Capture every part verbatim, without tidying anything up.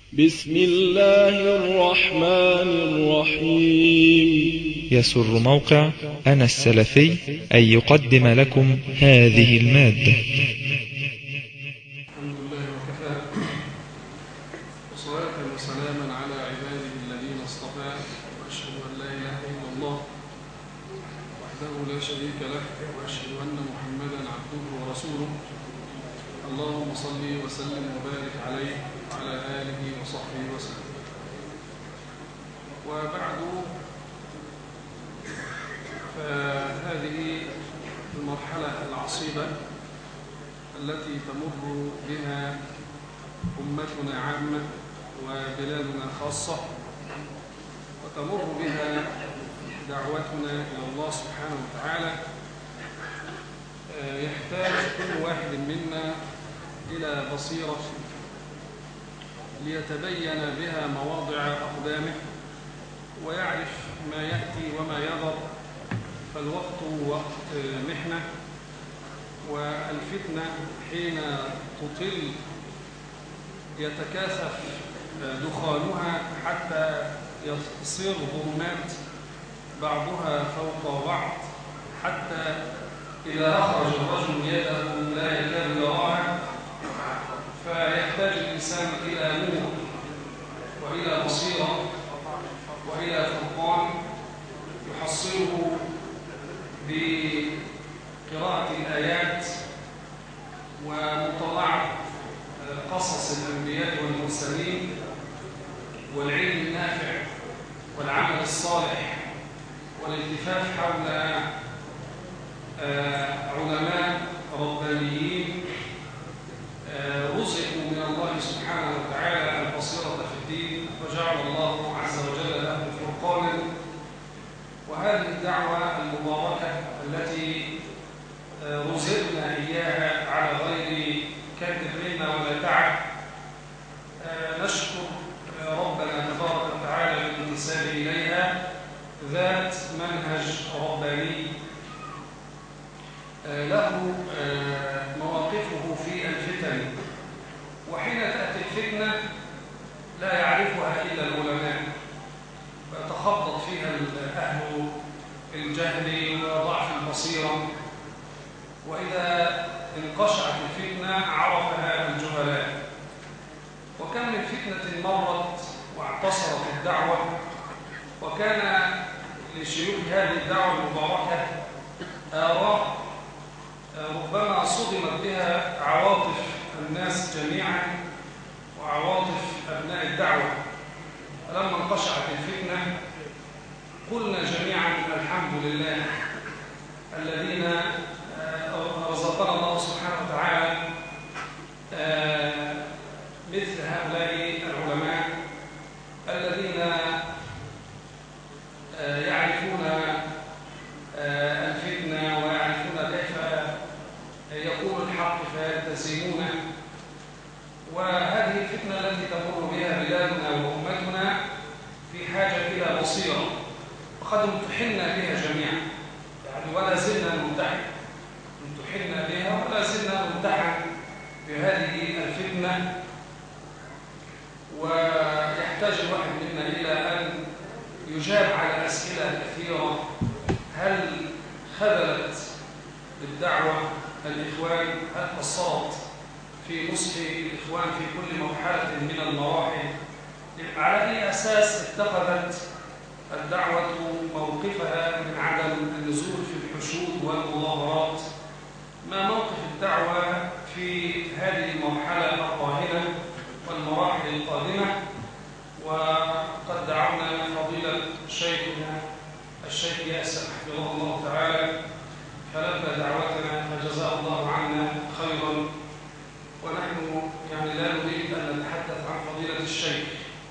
بسم الله الرحمن الرحيم. يسر موقع أنا السلفي أن يقدم لكم هذه المادة. الحمد لله وكفى، وصلاة وسلاما على عباده الذين اصطفى، وأشهد أن لا إله إلا الله وحده لا شريك له، وأشهد أن محمدا عبده ورسوله. اللهم صل وسلم وبارك عليه وعلى آله وصحبه وسلم. وبعد، فهذه المرحلة العصيبة التي تمر بها أمتنا عامة وبلادنا خاصة، وتمر بها دعوتنا إلى الله سبحانه وتعالى، يحتاج كل واحد منا إلى بصيرة ليتبين بها مواضع أقدامه ويعرف ما يأتي وما يذر. فالوقت وقت محنة، والفتنة حين تطل يتكاثف دخانها حتى يصير ظلمات بعضها فوق بعض، حتى إذا أخرج الرجل يده لا يكاد يراها. فيحتاج الإنسان إلى نور وإلى بصيرة وإلى فرقان يحصله بقراءة الآيات ومطالعة قصص الأنبياء والمرسلين والعلم النافع والعمل الصالح والالتفاف حول علماء ربانيين رزقوا من الله سبحانه وتعالى البصيرة في الدين، وجعل الله عز وجل لهم فرقانا. وهذه الدعوة المباركة التي رزقنا إياها على غير كد منا ولا تعب، نشكر ربنا تبارك وتعالى بالانتساب إليها، ذات منهج رباني له مواقفه في الفتن. وحين تأتي الفتنة لا يعرفها إلا العلماء، ويتخبط فيها أهل الجهل وضعف البصيرة، وإذا انقشعت الفتنة عرفها الجهلاء. وكم من فتنة مرت واعتصرت الدعوة، وكان لشيوخ هذه الدعوة المباركة آراء ربما صدمت بها عواطف الناس جميعا وعواطف أبناء الدعوة. فلما انقشعت الفتنة قلنا جميعا الحمد لله الذين رزقنا الله سبحانه وتعالى مثل هؤلاء العلماء الذين يعرفون الفتنة ويعرفون كيف يقول الحق فيلتزمونه. وهذه الفتنة التي تمر بها بلادنا وأمتنا في حاجة إلى بصيرة، وقد امتحنا بها جميعا، يعني ولا زلنا نمتحن امتحنا بها ولا زلنا نمتحن بهذه الفتنة. ويحتاج الواحد منا إلى أن يجاب على أسئلة كثيرة. هل خذلت بالدعوة الإخوان؟ هل قصرت في نصح الإخوان في كل مرحلة من المراحل؟ على أي أساس اتخذت الدعوة موقفها من عدم النزول في الحشود والمظاهرات؟ ما موقف الدعوة في هذه المرحلة الراهنة والمراحل القادمة؟ وقد دعونا فضيلة شيخنا الشيخ ياسر حفظه الله تعالى فلبى دعوتنا فجزاه الله عنا خيرا. ونحن يعني لا نريد أن نتحدث عن فضيلة الشيخ،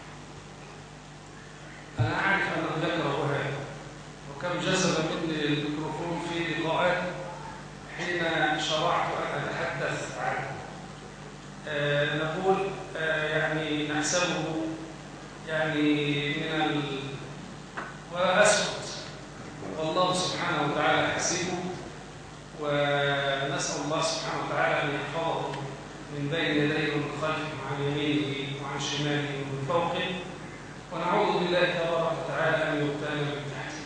أنا أعرف أنه ذكره هذا، وكم جذب مني الميكروفون في لقاءات حين شرعت أن أتحدث عنه. آه نقول آه يعني نحسبه يعني من ال... وأسكت، والله سبحانه وتعالى حسيبه، ونسأل الله سبحانه وتعالى أن يحفظه من بين يديه ومن خلفه وعن يمينه وعن عن شماله ومن فوقه، ونعوذ بالله تبارك وتعالى أن يغتال من تحته.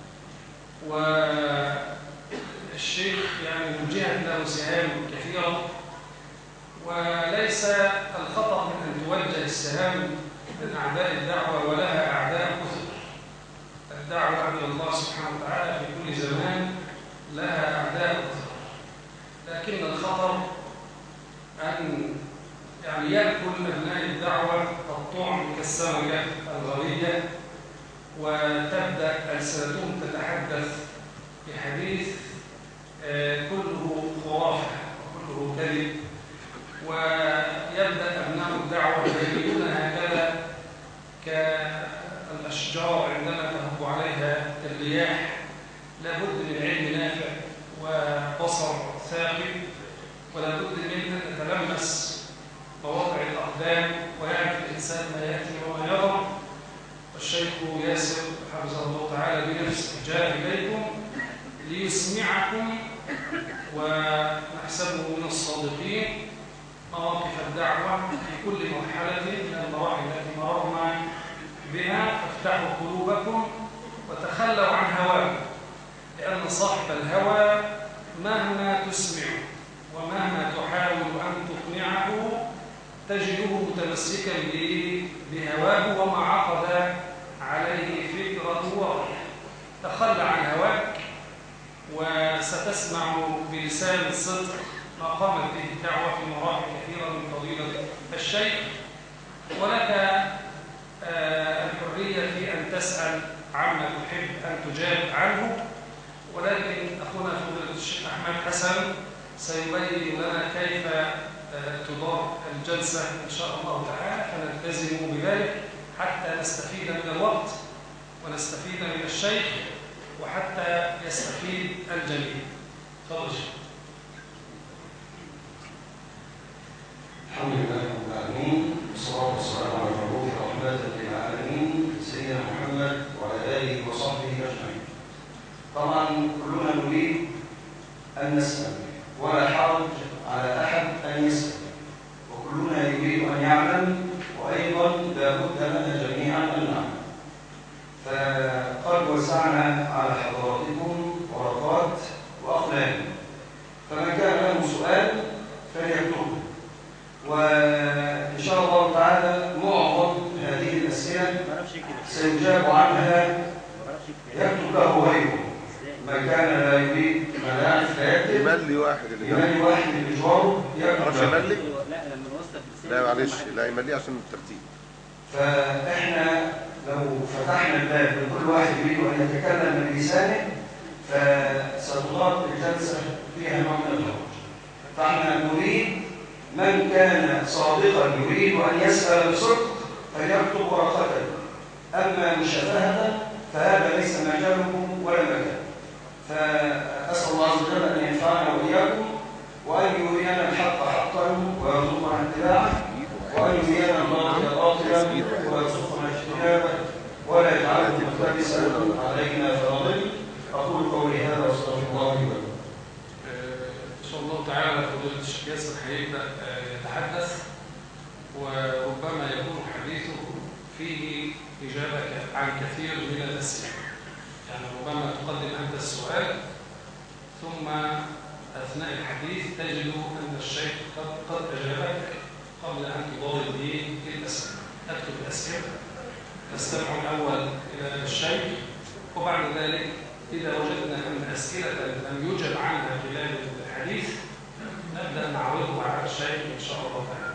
والشيخ يعني من جهة له سهام كثيرة، وليس الخطأ من أن توجه السهام من أعداء الدعوة، ولها أعداء كثر. الدعوة إلى الله سبحانه وتعالى في كل زمان لها أعداء كثر، لكن الخطر أن يعني يأكل أبناء الدعوة الطعم كالسمكة الغرية، وتبدأ ألسنتهم تتحدث بحديث كله خرافة وكله كذب، ويبدأ أبناء الدعوة يجدون هكذا كالأشجار عندما تهب عليها الرياح، لابد من علم نافع وبصر ثاقب، ولابد من أن نتلمس مواقع الأقدام ويعرف الإنسان ما يأتي وما يرى. والشيخ ياسر حفظه الله تعالى بنفسه جاء إليكم ليسمعكم، ونحسبه من الصادقين، مواقف الدعوة في كل مرحلة من المراحل التي مررنا بها. فافتحوا قلوبكم وتخلوا عن هواكم، لأن صاحب الهوى مهما تسمع ومهما تحاول أن تقنعه تجده متمسكا بهواه وما عقد عليه فكرة ورأيه. تخلى عن هواك وستسمع بلسان الصدق ما قامت به الدعوة في مراحل كثيرة من فضيلة الشيخ، ولك الحرية في أن تسأل عما تحب أن تجاب عنه. ولكن أخونا فضيلة الشيخ أحمد حسن سيبين لنا كيف تدار الجلسة إن شاء الله تعالى، فنلتزم بذلك حتى نستفيد من الوقت ونستفيد من الشيخ وحتى يستفيد الجميع. تفضل شيخ. الحمد لله رب العالمين، والصلاة والسلام على المبعوث رحمة للعالمين سيدنا محمد وعلى آله وصحبه أجمعين. طبعا كلنا نريد أن نسأل، ولا حرج على أحد أن يسأل، وكلنا يريد أن يعلم، وأيضا لابد لنا جميعا أن نعلم. فقد وزعنا على حضراتكم ورقات وأقلام، فمن كان له سؤال فليكتبه، وإن شاء الله تعالى معظم هذه الأسئلة سيجاب عنها يكتب له غيره. ما كان لا يريد ما لا يعرف لا يكتب، يملي واحد اللي يملي واحد اللي بجواره يكتب. يملي؟ لا معلش، لا يملي عشان الترتيب. فإحنا لو فتحنا الباب لكل واحد يريد أن يتكلم بلسانه فستضاد الجلسة فيها نوع من الحرج. فإحنا نريد من كان صادقا يريد أن يسأل بصدق فليكتب ورقته، أما مشافهة فهذا ليس مجاله ولا مكان. فأسأل الله عز وجل أن ينفعنا وإياكم، وأن يرينا الحق حقا ويرزقنا اتباعه، وأن يرينا الباطل باطلا ويرزقنا اجتنابه، ولا يجعله ملتبسا علينا فنضل. أقول قولي هذا واستغفر الله لي ولكم. إن شاء الله تعالى فضيلة الشيخ ياسر هيبدأ يتحدث، وربما يكون حديثه فيه إجابة عن كثير من الأسئلة. يعني ربما تقدم أنت السؤال، ثم أثناء الحديث تجد أن الشيخ قد قد أجابك قبل أن تضارب به الأسئلة. أكتب الأسئلة، نستمع الأول إلى الشيخ، وبعد ذلك إذا وجدنا أن أسئلة لم يجب عنها خلال الحديث نبدأ نعرضها على الشيخ إن شاء الله تعالى.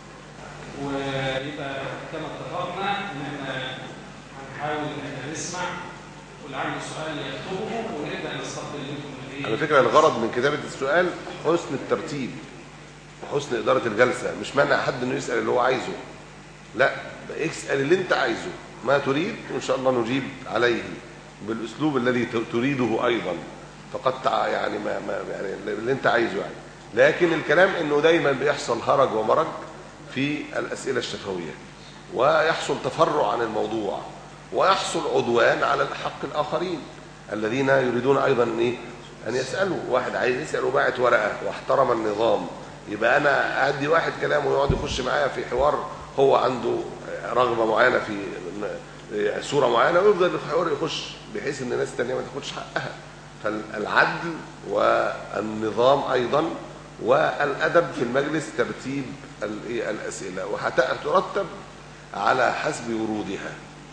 ويبقى كما اتفقنا إن احنا هنحاول إن احنا نسمع، ولعل سؤال يكتبه ونبدأ نستقبل منكم. على فكرة الغرض من كتابة السؤال حسن الترتيب وحسن إدارة الجلسة، مش مانع حد إنه يسأل اللي هو عايزه، لا، اسأل اللي أنت عايزه، ما تريد وإن شاء الله نجيب عليه بالأسلوب الذي تريده أيضا، فقد يعني ما ما يعني اللي أنت عايزه يعني. لكن الكلام إنه دايما بيحصل هرج ومرج في الأسئلة الشفوية، ويحصل تفرع عن الموضوع، ويحصل عدوان على حق الآخرين الذين يريدون أيضا إيه أن يسألوا. واحد عايز يسأل وباعت ورقة واحترم النظام، يبقى أنا أدي واحد كلامه ويقعد يخش معايا في حوار هو عنده رغبة معينة في صورة معينة ويفضل يحاول يخش بحيث ان الناس التانية ما تاخدش حقها. فالعدل والنظام ايضا والادب في المجلس ترتيب الاسئله وهترتب على حسب ورودها.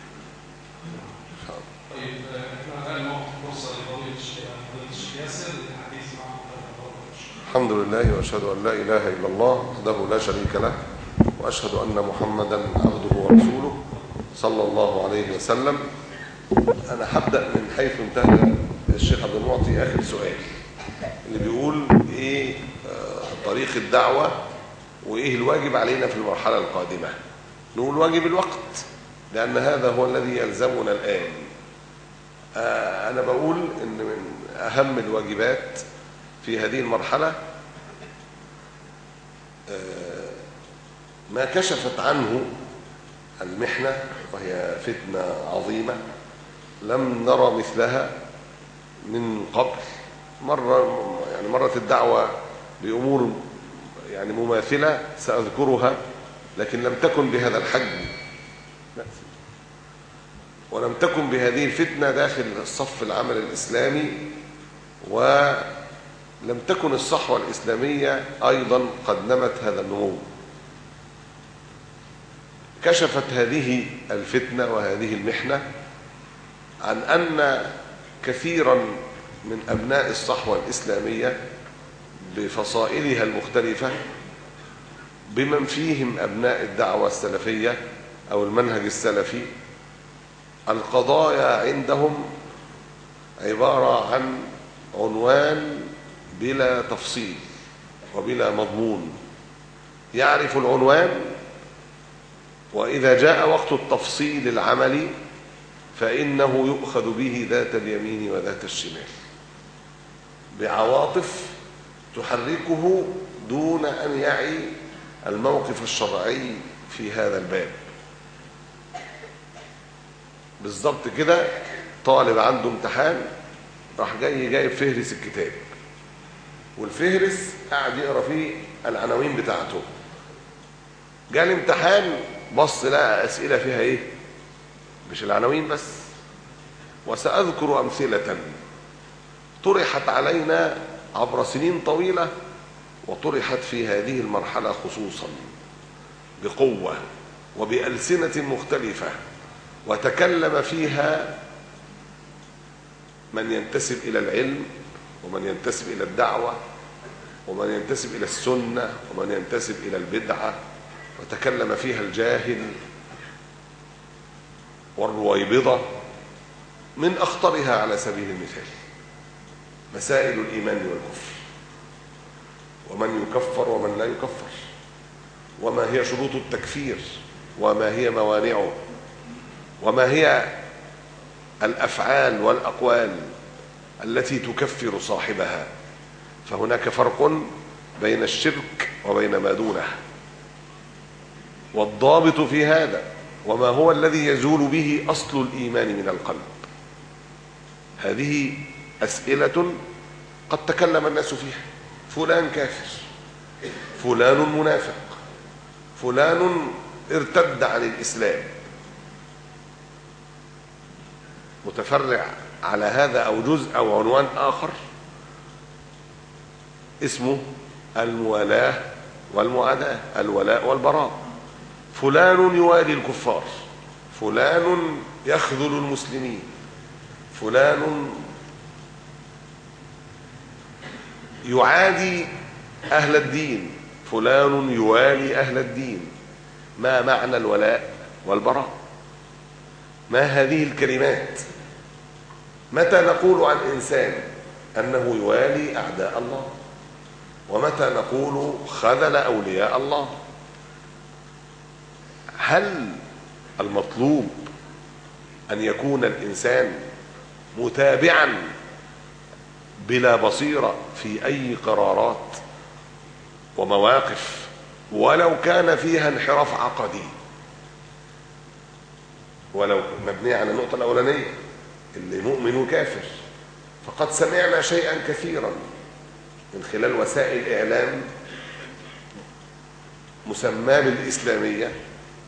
طيب احنا الان نعطي فرصه لفضيله الشيخ ياسر للحديث مع حضرتك. الحمد لله واشهد ان لا اله الا الله وحده لا شريك له واشهد ان محمدا عبده ورسوله صلى الله عليه وسلم. انا هبدا من حيث انتهى الشيخ عبد المعطي اخر سؤال اللي بيقول ايه طريق الدعوه وايه الواجب علينا في المرحله القادمه. نقول واجب الوقت لان هذا هو الذي يلزمنا الان. انا بقول ان من اهم الواجبات في هذه المرحله ما كشفت عنه المحنه وهي فتنه عظيمه لم نرى مثلها من قبل. مرة يعني مرت الدعوة بأمور يعني مماثلة سأذكرها لكن لم تكن بهذا الحجم ولم تكن بهذه الفتنة داخل الصف العمل الإسلامي ولم تكن الصحوة الإسلامية أيضا قد نمت هذا النمو. كشفت هذه الفتنة وهذه المحنة عن أن كثيرا من أبناء الصحوة الإسلامية بفصائلها المختلفة بمن فيهم أبناء الدعوة السلفية أو المنهج السلفي القضايا عندهم عبارة عن عنوان بلا تفصيل وبلا مضمون. يعرف العنوان وإذا جاء وقت التفصيل العملي فإنه يؤخذ به ذات اليمين وذات الشمال بعواطف تحركه دون أن يعي الموقف الشرعي في هذا الباب. بالضبط كده طالب عنده امتحان راح جاي جايب فهرس الكتاب والفهرس قاعد يقرا فيه العناوين بتاعته. جاء الامتحان بص لقى أسئلة فيها ايه؟ مش العناوين بس. وسأذكر أمثلة طرحت علينا عبر سنين طويلة وطرحت في هذه المرحلة خصوصا بقوة وبألسنة مختلفة وتكلم فيها من ينتسب إلى العلم ومن ينتسب إلى الدعوة ومن ينتسب إلى السنة ومن ينتسب إلى البدعة وتكلم فيها الجاهل والرويبضة. من أخطرها على سبيل المثال مسائل الإيمان والكفر ومن يكفر ومن لا يكفر وما هي شروط التكفير وما هي موانعه وما هي الأفعال والأقوال التي تكفر صاحبها. فهناك فرق بين الشرك وبين ما دونه والضابط في هذا وما هو الذي يزول به أصل الإيمان من القلب. هذه أسئلة قد تكلم الناس فيها. فلان كافر، فلان منافق، فلان ارتد عن الإسلام. متفرع على هذا أو جزء أو عنوان آخر اسمه الموالاة والمعاداة، الولاء والبراء. فلان يوالي الكفار، فلان يخذل المسلمين، فلان يعادي أهل الدين، فلان يوالي أهل الدين. ما معنى الولاء والبراء؟ ما هذه الكلمات؟ متى نقول عن إنسان أنه يوالي أعداء الله؟ ومتى نقول خذل أولياء الله؟ هل المطلوب أن يكون الإنسان متابعا بلا بصيرة في أي قرارات ومواقف ولو كان فيها انحراف عقدي، ولو مبني على النقطة الأولانية اللي مؤمن وكافر؟ فقد سمعنا شيئا كثيرا من خلال وسائل إعلام مسماه بالإسلامية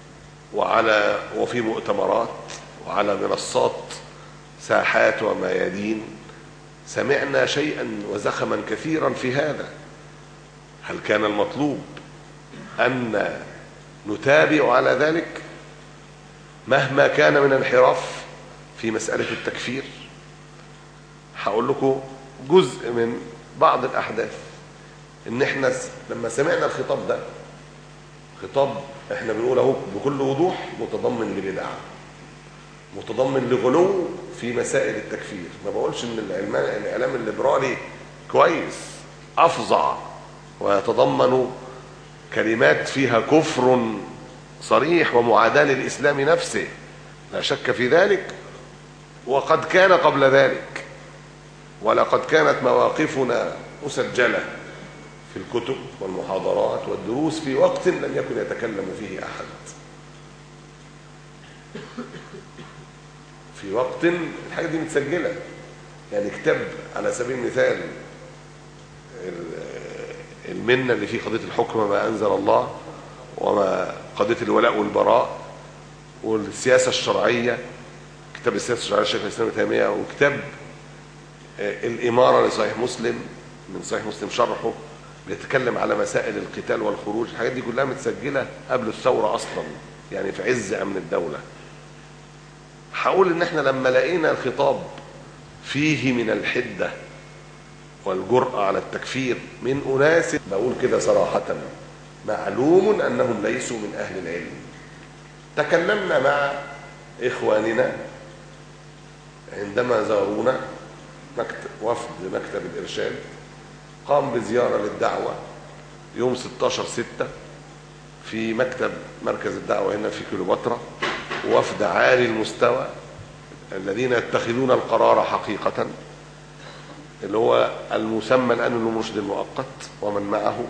وعلى وفي مؤتمرات وعلى منصات ساحات وميادين سمعنا شيئا وزخما كثيرا في هذا. هل كان المطلوب أن نتابع على ذلك مهما كان من انحراف في مسألة التكفير؟ هقول لكم جزء من بعض الأحداث. إن إحنا لما سمعنا الخطاب ده، خطاب إحنا بنقوله بكل وضوح متضمن لبدع، متضمن لغلو في مسائل التكفير. ما بقولش إن الإعلام الليبرالي كويس، أفظع ويتضمن كلمات فيها كفر صريح ومعاداة للإسلام نفسه، لا شك في ذلك، وقد كان قبل ذلك، ولقد كانت مواقفنا مسجلة في الكتب والمحاضرات والدروس في وقت لم يكن يتكلم فيه أحد، في وقت الحاجة دي متسجلة. يعني كتاب على سبيل المثال المنة اللي فيه قضية الحكم ما أنزل الله، وما قضية الولاء والبراء، والسياسة الشرعية، كتاب السياسة الشرعية الشيخ الإسلام ابن تيمية، وكتاب الإمارة لصحيح مسلم من صحيح مسلم شرحه بيتكلم على مسائل القتال والخروج. الحاجات دي كلها متسجلة قبل الثورة أصلا، يعني في عز أمن الدولة. هقول إن احنا لما لقينا الخطاب فيه من الحدة والجرأة على التكفير من أناس، بقول كده صراحة، معلوم أنهم ليسوا من أهل العلم. تكلمنا مع إخواننا عندما زارونا مكتب وفد مكتب الإرشاد، قام بزيارة للدعوة يوم ستاشر ستة في مكتب مركز الدعوة هنا في كيلوباترا، وفد عالي المستوى الذين يتخذون القرار حقيقة، اللي هو المسمى الآن المرشد المؤقت ومن معه.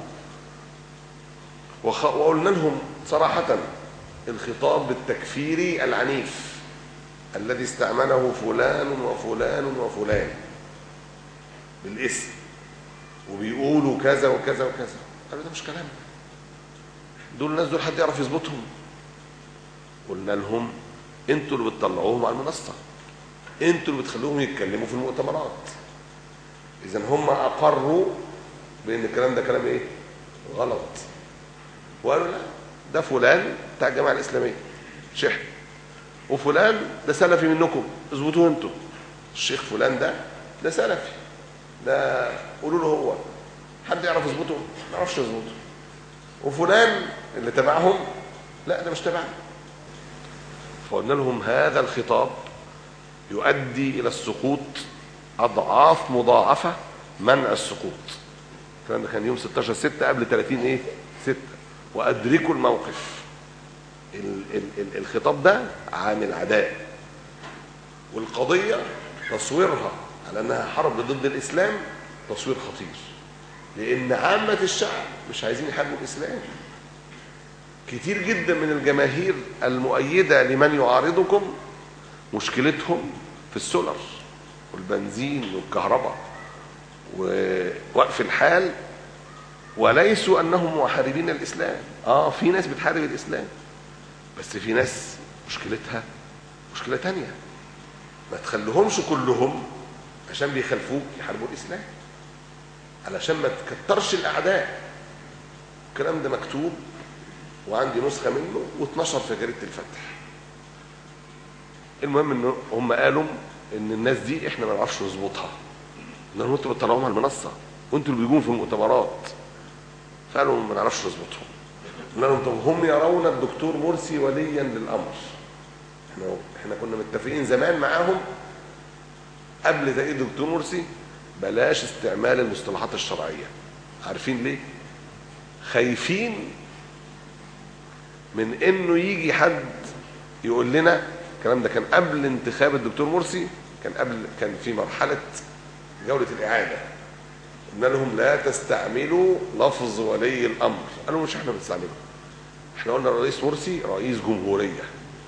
وقلنا لهم صراحة الخطاب التكفيري العنيف الذي استعمله فلان وفلان وفلان بالاسم وبيقولوا كذا وكذا وكذا، قالوا ده مش كلام، دول الناس دول حد يعرف يظبطهم؟ قلنا لهم انتوا اللي بتطلعوهم على المنصة، انتوا اللي بتخلوهم يتكلموا في المؤتمرات. اذا هم اقروا بان الكلام ده كلام ايه؟ غلط. وقالوا لا، ده فلان بتاع الجماعة الإسلامية شيخ، وفلان ده سلفي منكم، اظبطوه انتوا. الشيخ فلان ده ده سلفي، ده قولوا له هو، حد يعرف يظبطه؟ ما يعرفش يظبطه. وفلان اللي تبعهم لا، ده مش تبعنا. فقلنا لهم هذا الخطاب يؤدي إلى السقوط أضعاف مضاعفة منع السقوط. الكلام ده كان يوم ستاشر ستة قبل ثلاثين ايه ستة. وأدركوا الموقف. ال ال ال الخطاب ده عامل عداء، والقضية تصويرها على أنها حرب ضد الإسلام تصوير خطير، لأن عامة الشعب مش عايزين يحاربوا الإسلام. كتير جدا من الجماهير المؤيدة لمن يعارضكم مشكلتهم في السولر والبنزين والكهرباء ووقف الحال، وليسوا أنهم محاربين الإسلام. آه في ناس بتحارب الإسلام، بس في ناس مشكلتها مشكلة تانية. ما تخليهمش كلهم عشان بيخالفوك يحاربوا الإسلام، علشان ما تكترش الأعداء. الكلام ده مكتوب وعندي نسخة منه واتنشر في جريدة الفتح. المهم ان هم قالوا ان الناس دي احنا ما نعرفش نظبطها، ان انتوا بتطلعوهم على المنصة وانتوا اللي بيجون في المؤتمرات. فقالوا ما نعرفش نظبطهم. قلنا لهم طب هم يرون الدكتور مرسي وليا للامر. احنا احنا كنا متفقين زمان معاهم قبل تأييد الدكتور مرسي بلاش استعمال المصطلحات الشرعية. عارفين ليه؟ خايفين من انه يجي حد يقول لنا الكلام ده. كان قبل انتخاب الدكتور مرسي، كان قبل كان في مرحلة جولة الإعادة. قلنا لهم لا تستعملوا لفظ ولي الأمر. قالوا مش احنا بنستعمله، احنا قلنا الرئيس مرسي رئيس جمهورية.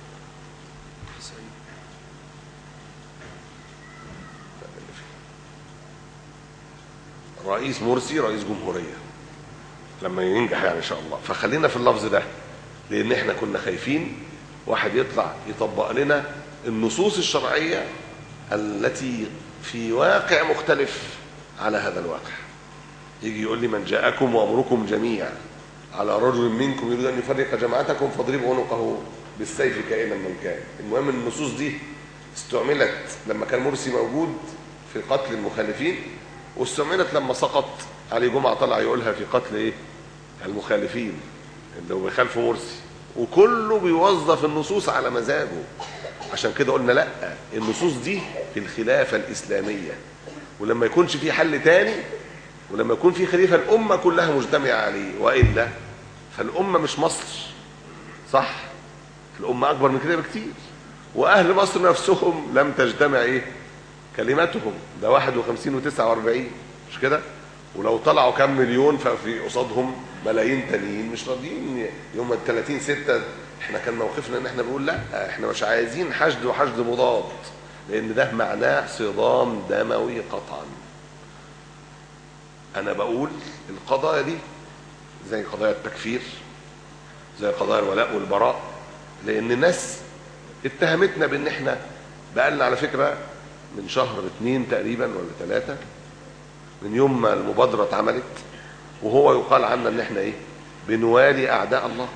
رئيس مرسي رئيس جمهورية لما ينجح يعني ان شاء الله. فخلينا في اللفظ ده، لان احنا كنا خايفين واحد يطلع يطبق لنا النصوص الشرعية التي في واقع مختلف على هذا الواقع. يجي يقول لي من جاءكم وأمركم جميعا على رجل منكم يريد أن يفرق جماعتكم فاضربوا عنقه بالسيف كائنا من كان. المهم النصوص دي استعملت لما كان مرسي موجود في قتل المخالفين، واستعملت لما سقط علي جمعة طلع يقولها في قتل ايه المخالفين اللي هو بيخالفوا مرسي، وكله بيوظف النصوص على مزاجه. عشان كده قلنا لا، النصوص دي في الخلافة الإسلامية، ولما يكونش في حل تاني، ولما يكون في خليفة الأمة كلها مجتمعة عليه، وإلا فالأمة مش مصر، صح؟ الأمة أكبر من كده بكتير، وأهل مصر نفسهم لم تجتمع إيه كلمتهم، ده واحد وخمسين وتسعة واربعين مش كده؟ ولو طلعوا كم مليون ففي قصادهم ملايين تانيين مش راضيين. يوم الثلاثين ستة احنا كان موقفنا ان احنا بنقول لا، احنا مش عايزين حشد وحشد مضاد، لان ده معناه صدام دموي قطعا. انا بقول القضايا دي زي قضايا التكفير، زي قضايا الولاء والبراء، لان الناس اتهمتنا بان احنا بقالنا على فكرة من شهر اتنين تقريبا ولا ثلاثة من يوم ما المبادرة اتعملت، وهو يقال عنا ان احنا ايه بنوالي اعداء الله.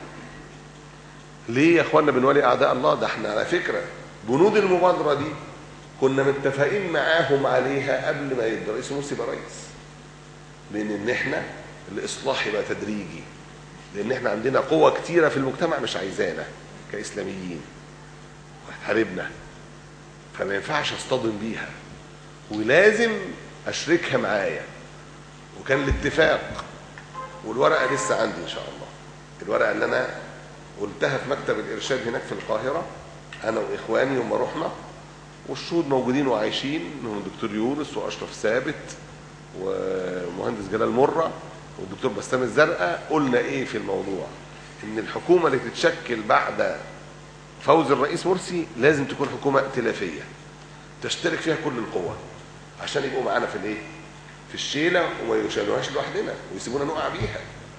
ليه يا اخوانا بنوالي اعداء الله؟ ده احنا على فكرة بنود المبادرة دي كنا متفقين معاهم عليها قبل ما يبقى رئيس مرسي يبقى رئيس، لان ان احنا الاصلاح يبقى تدريجي، لان احنا عندنا قوة كتيرة في المجتمع مش عايزانا كاسلاميين وهتحاربنا، فما ينفعش اصطدم بيها ولازم اشركها معايا. وكان الاتفاق، والورقه لسه عندي ان شاء الله، الورقه اللي انا قلتها في مكتب الارشاد هناك في القاهره انا واخواني يوم ما رحنا، والشهود موجودين وعايشين، منهم الدكتور يونس واشرف ثابت ومهندس جلال مره والدكتور بسام الزرقاء. قلنا ايه في الموضوع؟ ان الحكومه اللي تتشكل بعد فوز الرئيس مرسي لازم تكون حكومه ائتلافيه تشترك فيها كل القوى، عشان يبقوا معانا في الايه في الشيله وما يشيلوهاش لوحدنا ويسيبونا نقع بيها.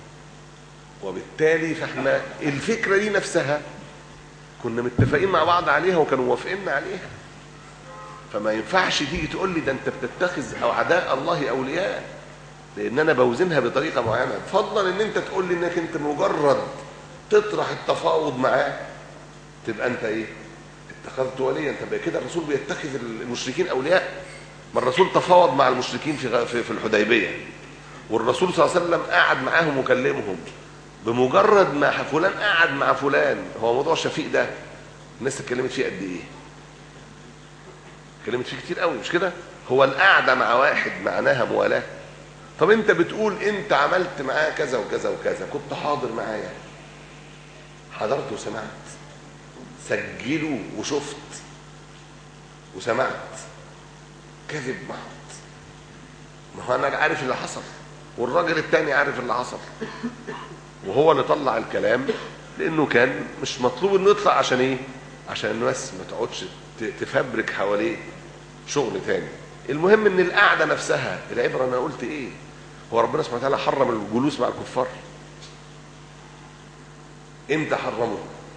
وبالتالي فاحنا الفكره دي نفسها كنا متفقين مع بعض عليها وكانوا موافقيننا عليها. فما ينفعش تيجي تقول لي ده انت بتتخذ اعداء الله اولياء، لان انا بوزنها بطريقه معينه، فضلا ان انت تقول لي انك انت مجرد تطرح التفاوض معاه تبقى انت ايه اتخذت وليا. انت بقى كده الرسول بيتخذ المشركين اولياء؟ ما الرسول تفاوض مع المشركين في في الحديبيه، والرسول صلى الله عليه وسلم قعد معاهم وكلمهم. بمجرد ما فلان قعد مع فلان، هو موضوع شفيق ده الناس اتكلمت فيه قد ايه؟ اتكلمت فيه كتير قوي مش كده؟ هو القعده مع واحد معناها موالاه. طب انت بتقول انت عملت معاه كذا وكذا وكذا، كنت حاضر معايا؟ حضرت وسمعت، سجلوا وشفت وسمعت، كذب محض. ما هو انا عارف اللي حصل والراجل التاني عارف اللي حصل، وهو اللي طلع الكلام لانه كان مش مطلوب انه يطلع. عشان ايه؟ عشان الناس ما تقعدش تفبرك حواليه شغل تاني. المهم ان القعده نفسها العبره. انا قلت ايه؟ هو ربنا سبحانه وتعالى حرم الجلوس مع الكفار؟ امتى حرمه؟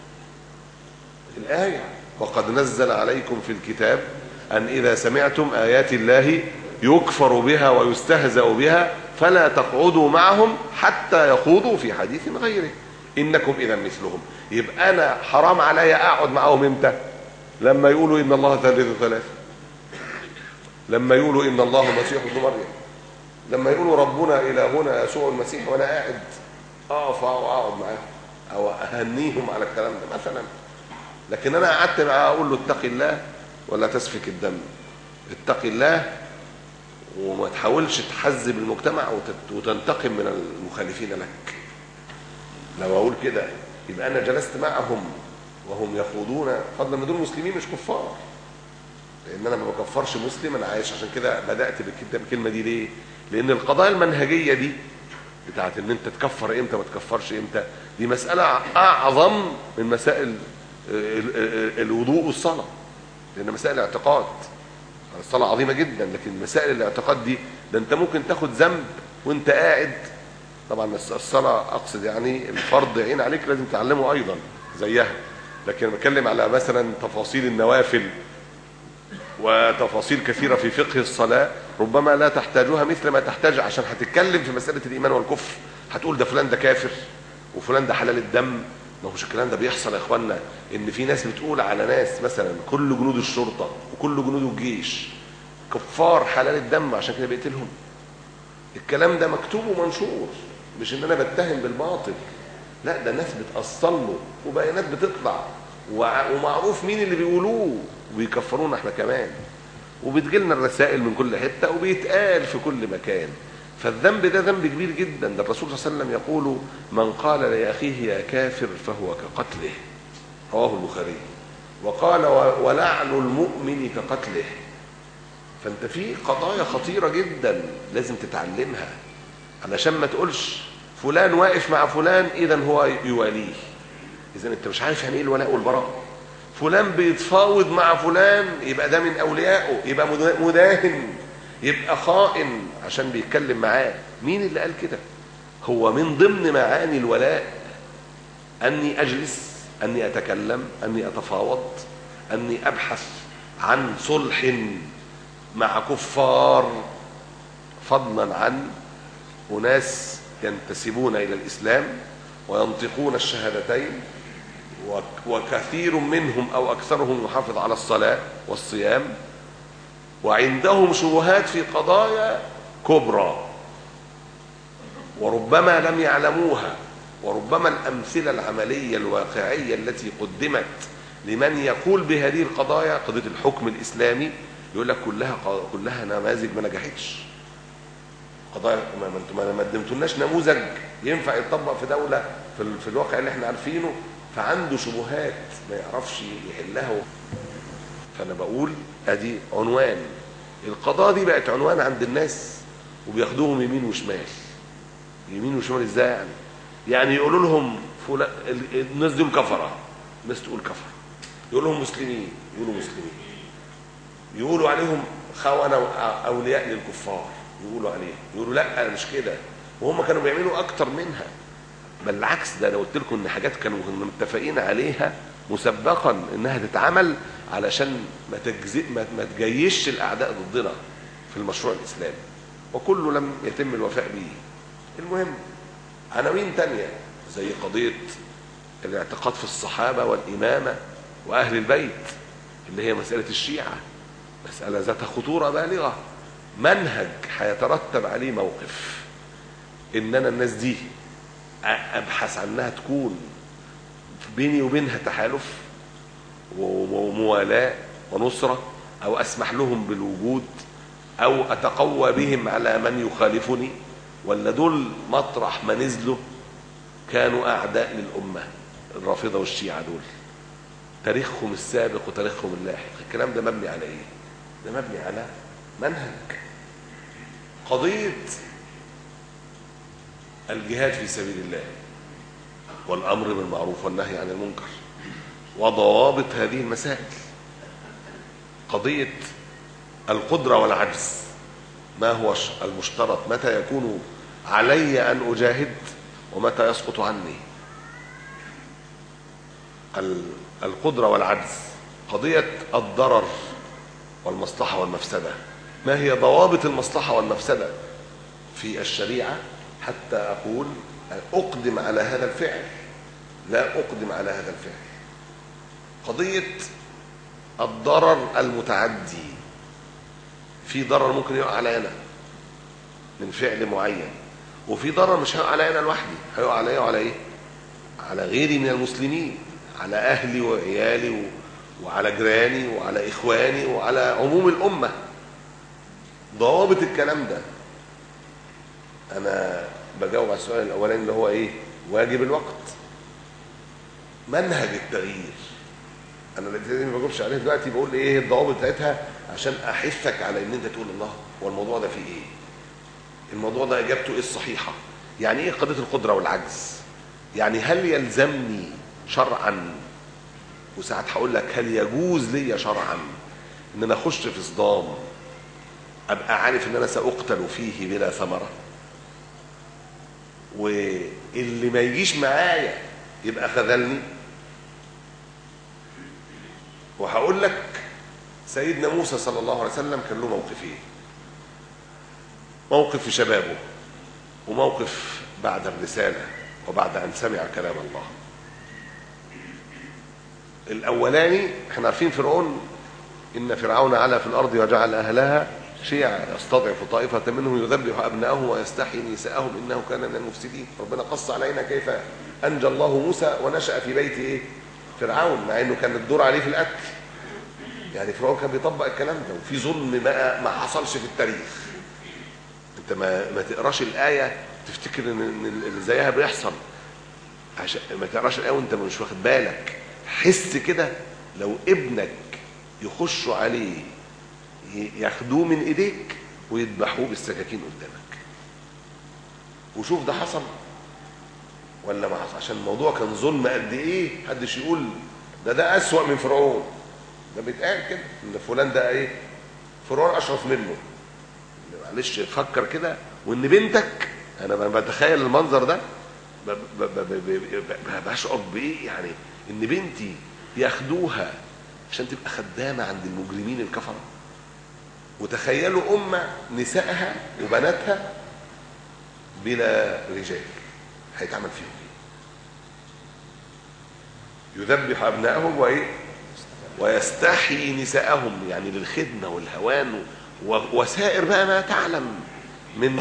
الآية وقد نزل عليكم في الكتاب أن إذا سمعتم آيات الله يكفر بها ويستهزأ بها فلا تقعدوا معهم حتى يخوضوا في حديث غيره إنكم إذا مثلهم. يبقى أنا حرام علي أقعد معهم إمتى؟ لما يقولوا إن الله ثالث ثلاثة، لما يقولوا إن الله المسيح ابن مريم، لما يقولوا ربنا إلهنا يسوع المسيح، وأنا قاعد أقف وأقعد معاهم أو أهنيهم على الكلام ده مثلا. لكن انا قعدت معاه اقول له اتق الله ولا تسفك الدم، اتق الله وما تحاولش تحزب المجتمع وتنتقم من المخالفين لك. لو اقول كده يبقى انا جلست معهم وهم يخوضون، فضلا ان دول مسلمين مش كفار، لان انا ما بكفرش مسلم، انا عايش. عشان كده بدات بالكلمه دي. ليه؟ لان القضايا المنهجيه دي بتاعت ان انت تكفر امتى ما تكفرش امتى، دي مساله اعظم من مسائل الوضوء والصلاة، لأن مسائل الاعتقاد. الصلاة عظيمة جدا، لكن مسائل الاعتقاد دي ده أنت ممكن تاخد ذنب وأنت قاعد. طبعا الصلاة أقصد يعني الفرض عين عليك لازم تعلمه أيضا زيها، لكن بتكلم على مثلا تفاصيل النوافل وتفاصيل كثيرة في فقه الصلاة ربما لا تحتاجها مثل ما تحتاج، عشان هتتكلم في مسألة الإيمان والكفر هتقول ده فلان ده كافر وفلان ده حلال الدم. ما هوش الكلام ده بيحصل يا اخوانا، ان في ناس بتقول على ناس مثلا كل جنود الشرطة وكل جنود الجيش كفار حلال الدم عشان كده بيقتلهم. الكلام ده مكتوب ومنشور، مش ان انا بتهم بالباطل، لا ده ناس بتأصل له وبيانات بتطلع ومعروف مين اللي بيقولوه وبيكفرونا احنا كمان، وبتجيلنا الرسائل من كل حتة وبيتقال في كل مكان. فالذنب ده ذنب كبير جدا. ده الرسول صلى الله عليه وسلم يقول من قال لأخيه يا كافر فهو كقتله، رواه البخاري. وقال ولعن المؤمن كقتله. فانت في قضايا خطيرة جدا لازم تتعلمها علشان ما تقولش فلان واقف مع فلان اذا هو يواليه. اذا انت مش عارف يعني ايه الولاء والبراء. فلان بيتفاوض مع فلان يبقى ده من اوليائه، يبقى مداهن، يبقى خائن عشان بيتكلم معاه. مين اللي قال كده؟ هو من ضمن معاني الولاء اني اجلس، اني اتكلم، اني اتفاوض، اني ابحث عن صلح مع كفار، فضلا عن أناس ينتسبون إلى الإسلام وينطقون الشهادتين وكثير منهم أو أكثرهم يحافظ على الصلاة والصيام وعندهم شبهات في قضايا كبرى وربما لم يعلموها، وربما الأمثلة العملية الواقعية التي قدمت لمن يقول بهذه القضايا قضية الحكم الإسلامي يقول لك كلها كلها نماذج ما نجحتش. قضايا ما انتم ما قدمتولناش نموذج ينفع يتطبق في دوله في, في الواقع اللي احنا عارفينه، فعنده شبهات ما يعرفش يحلها. فانا بقول ادي عنوان القضاء دي بقت عنوان عند الناس وبياخدوهم يمين وشمال. يمين وشمال ازاي يعني؟ يعني يقولوا لهم فلان الناس دول كفره، الناس تقول كفر. يقولوا لهم مسلمين، يقولوا مسلمين. يقولوا عليهم خونه اولياء للكفار، يقولوا عليه، يقولوا لا انا مش كده، وهم كانوا بيعملوا اكتر منها. بل العكس، ده انا قلت لكم ان حاجات كانوا متفقين عليها مسبقا انها تتعمل علشان ما تجزئ ما, ما تجيش الاعداء ضدنا في المشروع الاسلامي، وكله لم يتم الوفاء به. المهم عناوين تانية زي قضيه الاعتقاد في الصحابه والامامه واهل البيت اللي هي مساله الشيعه، مساله ذات خطوره بالغه، منهج هيترتب عليه موقف ان انا الناس دي ابحث عنها تكون بيني وبينها تحالف وموالاه ونصره، او اسمح لهم بالوجود، او اتقوى بهم على من يخالفني، ولا دول مطرح ما نزلوا كانوا اعداء للامه. الرافضه والشيعه دول تاريخهم السابق وتاريخهم اللاحق، الكلام ده مبني على ايه؟ ده مبني على منهج. قضيه الجهاد في سبيل الله والامر بالمعروف والنهي عن المنكر وضوابط هذه المسائل. قضيه القدره والعجز، ما هو المشترط، متى يكون علي ان اجاهد ومتى يسقط عني. القدره والعجز. قضيه الضرر والمصلحه والمفسده، ما هي ضوابط المصلحه والمفسده في الشريعه حتى اقول اقدم على هذا الفعل لا اقدم على هذا الفعل. قضيه الضرر المتعدي، في ضرر ممكن يقع علي انا من فعل معين، وفي ضرر مش هيقع علي انا لوحدي، هيقع علي وعلى ايه؟ على غيري من المسلمين، على اهلي وعيالي وعلى جيراني وعلى اخواني وعلى عموم الامه. ضوابط الكلام ده انا بجاوب على السؤال الاولاني اللي هو ايه؟ واجب الوقت. منهج التغيير انا اللي ما بجاوبش عليه دلوقتي، بقول ايه الضوابط بتاعتها عشان احثك على ان انت تقول الله هو الموضوع ده فيه ايه؟ الموضوع ده اجابته ايه الصحيحه؟ يعني ايه قضيه القدره والعجز؟ يعني هل يلزمني شرعا، وساعات هقول لك هل يجوز لي شرعا ان انا اخش في صدام ابقى عارف ان انا ساقتل فيه بلا ثمره، واللي ما يجيش معايا يبقى خذلني؟ وهقول لك سيدنا موسى صلى الله عليه وسلم كان له موقفين، موقف في شبابه وموقف بعد الرسالة وبعد أن سمع كلام الله. الأولاني احنا عارفين فرعون، إن فرعون علا في الأرض وجعل أهلها شيعا يستضعف طائفة منهم يذبح أبناءهم ويستحيي نساءهم إنه كان من المفسدين. ربنا قص علينا كيف أنجى الله موسى ونشأ في بيت إيه؟ فرعون، مع إنه كان الدور عليه في القتل. يعني فرعون كان بيطبق الكلام ده، وفي ظلم ما ما حصلش في التاريخ. انت ما ما تقراش الايه تفتكر ان اللي زيها بيحصل، عشان ما تقراش الايه وانت مش واخد بالك. حس كده لو ابنك يخشوا عليه ياخدوه من ايديك ويذبحوه بالسكاكين قدامك، وشوف ده حصل ولا ما حصل. عشان الموضوع كان ظلم قد ايه، محدش يقول ده ده اسوأ من فرعون. ده بيتقال كده ان فلان ده ايه، فرعون اشرف منه. معلش فكر كده، وان بنتك، انا بتخيل المنظر ده بشعر بايه، يعني ان بنتي ياخدوها عشان تبقى خدامه عند المجرمين الكفره. وتخيلوا امه نسائها وبناتها بلا رجال، هيتعمل فيهم ايه؟ يذبح ابنائهم وايه ويستحيي نساءهم، يعني للخدمه والهوان وسائر بقى ما تعلم من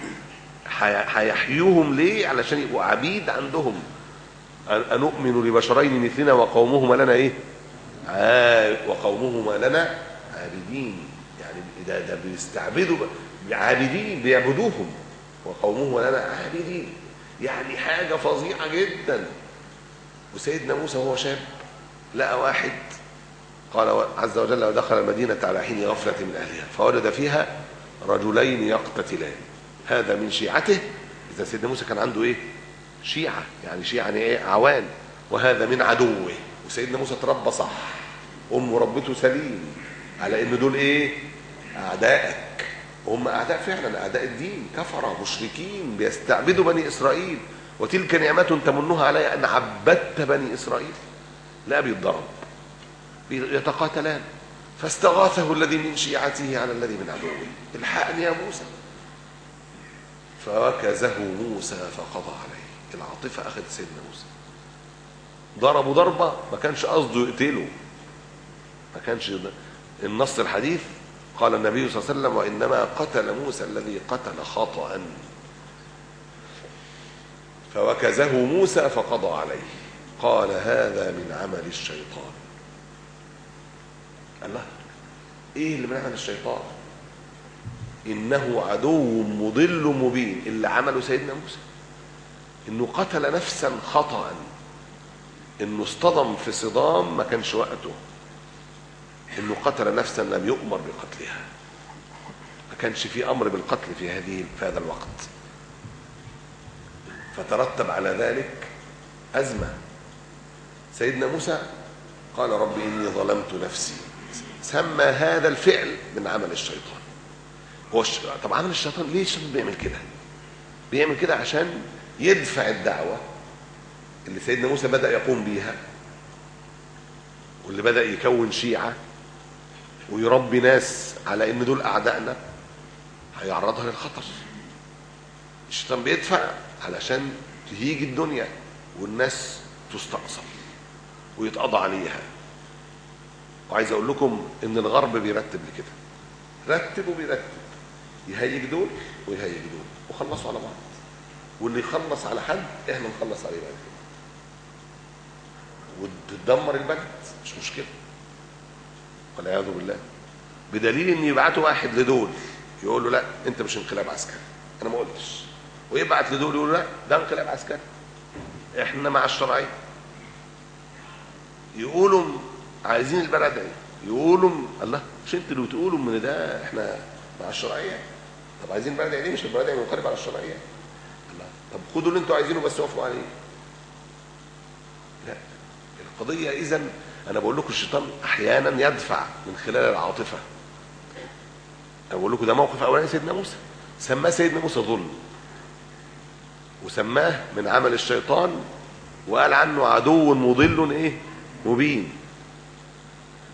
هيحيوهم ليه؟ علشان يبقوا عبيد عندهم. أنؤمن لبشرين مثلنا وقومهما لنا ايه؟ آه وقومهما لنا عابدين. يعني ده ده بيستعبدوا عابدين، بيعبدوهم. وقومهما لنا عابدين، يعني حاجه فظيعه جدا. وسيدنا موسى وهو شاب لقى واحد، قال عز وجل ودخل المدينة على حين غفلة من أهلها فوجد فيها رجلين يقتتلان، هذا من شيعته. إذا سيدنا موسى كان عنده إيه؟ شيعة، يعني شيعة يعني إيه؟ عوان. وهذا من عدوه. وسيدنا موسى تربى صح، أمه ربته سليم على إن دول إيه؟ أعدائك. وهم أعداء فعلا، أعداء الدين، كفرة مشركين بيستعبدوا بني إسرائيل. وتلك نعمة تمنها علي أن عبدت بني إسرائيل. لا بيتضرب، يتقاتلان. فاستغاثه الذي من شيعته على الذي من عدوه، الحقني يا موسى. فوكزه موسى فقضى عليه. العاطفه اخذت سيدنا موسى، ضربوا ضربه ما كانش قصده يقتله، ما كانش. النص الحديث قال النبي صلى الله عليه وسلم وانما قتل موسى الذي قتل خطأ. فوكزه موسى فقضى عليه. قال هذا من عمل الشيطان. الله، ايه اللي من عمل الشيطان؟ انه عدو مضل مبين. اللي عمله سيدنا موسى انه قتل نفسا خطأ، انه اصطدم في صدام ما كانش وقته، انه قتل نفسا لم يؤمر بقتلها، ما كانش في امر بالقتل في هذه في هذا الوقت. فترتب على ذلك ازمه. سيدنا موسى قال رب اني ظلمت نفسي. سمى هذا الفعل من عمل الشيطان. هو الش... طب عمل الشيطان ليه الشيطان بيعمل كده؟ بيعمل كده عشان يدفع الدعوه اللي سيدنا موسى بدأ يقوم بيها، واللي بدأ يكون شيعة ويربي ناس على ان دول اعدائنا، هيعرضها للخطر. الشيطان بيدفع علشان تهيج الدنيا والناس تستأصل ويتقضى عليها. وعايز اقول لكم ان الغرب بيرتب لكده، رتب وبيرتب، يهيج دول ويهيج دول وخلصوا على بعض، واللي يخلص على حد احنا نخلص عليه بعد كده وتدمر البلد، مش مشكله والعياذ بالله. بدليل ان يبعتوا واحد لدول يقول له لا انت مش انقلاب عسكري، انا ما قلتش، ويبعت لدول يقول له لا ده انقلاب عسكري، احنا مع الشرعيه. يقولوا عايزين البلد ايه، يقولوا الله مش انتوا اللي بتقولوا ان ده احنا مع الشرعيه، طب عايزين البلد ايه مش البلد ايه منقلب على الشرعيه. الله طب خدوا اللي انتوا عايزينه بس وافقوا عليه. لا القضيه اذا انا بقول لكم الشيطان احيانا يدفع من خلال العاطفه. انا بقول لكم ده موقف اولاني سيدنا موسى، سماه سيدنا موسى ظلم وسماه من عمل الشيطان، وقال عنه عدو مضل ايه مبين.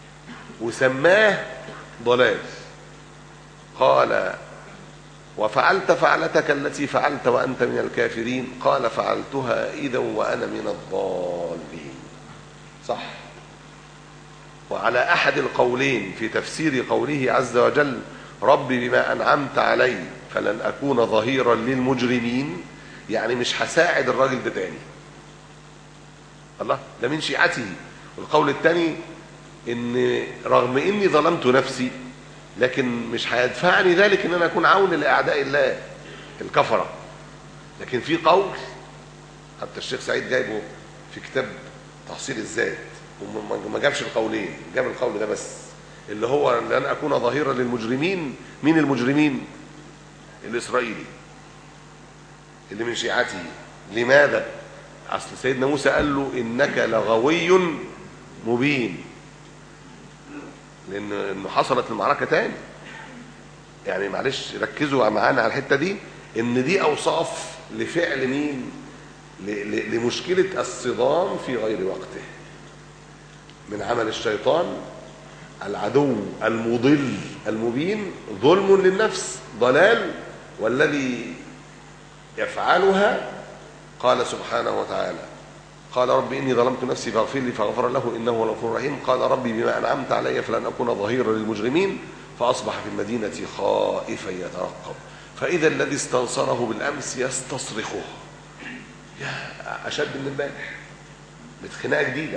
وسماه ضلال. قال وفعلت فعلتك التي فعلت وأنت من الكافرين؟ قال فعلتها إذا وأنا من الضالين. صح. وعلى أحد القولين في تفسير قوله عز وجل ربي بما أنعمت علي فلن أكون ظهيرا للمجرمين، يعني مش هساعد الراجل ده تاني. الله، ده من شيعته. والقول الثاني ان رغم اني ظلمت نفسي لكن مش هيدفعني ذلك ان انا اكون عون لاعداء الله الكفره. لكن في قول حتى الشيخ سعيد جايبه في كتاب تحصيل الذات وما جابش القولين، جاب القول ده بس اللي هو لن اكون ظهيرا للمجرمين. مين المجرمين؟ الاسرائيلي اللي من شيعته. لماذا؟ اصل سيدنا موسى قال له انك لغوي مبين، لان انه حصلت المعركه تاني. يعني معلش ركزوا معانا على الحته دي، ان دي اوصاف لفعل مين؟ لمشكله الصدام في غير وقته من عمل الشيطان العدو المضل المبين، ظلم للنفس ضلال، والذي يفعلها قال سبحانه وتعالى قال رب إني ظلمت نفسي فاغفر لي فغفر له إنه هو الغفور الرحيم. قال ربي بما أنعمت علي فلن أكون ظهيرا للمجرمين فأصبح في المدينة خائفا يترقب فإذا الذي استنصره بالأمس يستصرخه. يا أشد من امبارح، بخناقة جديدة.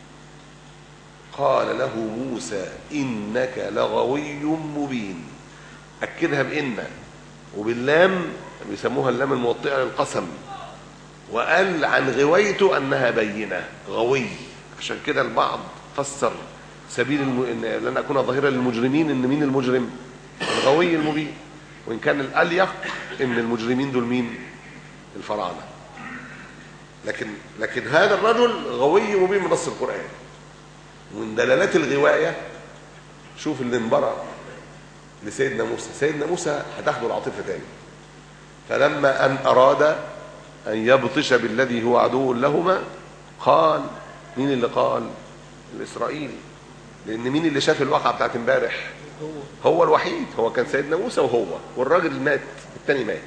قال له موسى إنك لغوي مبين، أكدها بإن وباللام، بيسموها اللام الموطئة للقسم. وقال عن غويته أنها بينة غوي، عشان كده البعض فسر سبيل الم... إن لن أكون ظهيرا للمجرمين إن مين المجرم؟ الغوي المبين. وإن كان الأليق إن المجرمين دول مين؟ الفراعنة. لكن لكن هذا الرجل غوي مبين من نص القرآن. ومن دلالات الغواية شوف اللي انبرأ لسيدنا موسى. سيدنا موسى هتاخده العاطفة تاني. فلما أن أراد أن يبطش بالذي هو عدو لهما قال، مين اللي قال؟ الإسرائيلي. لأن مين اللي شاف الواقعة بتاعت امبارح؟ هو الوحيد. هو كان سيدنا موسى وهو، والراجل مات، التاني مات.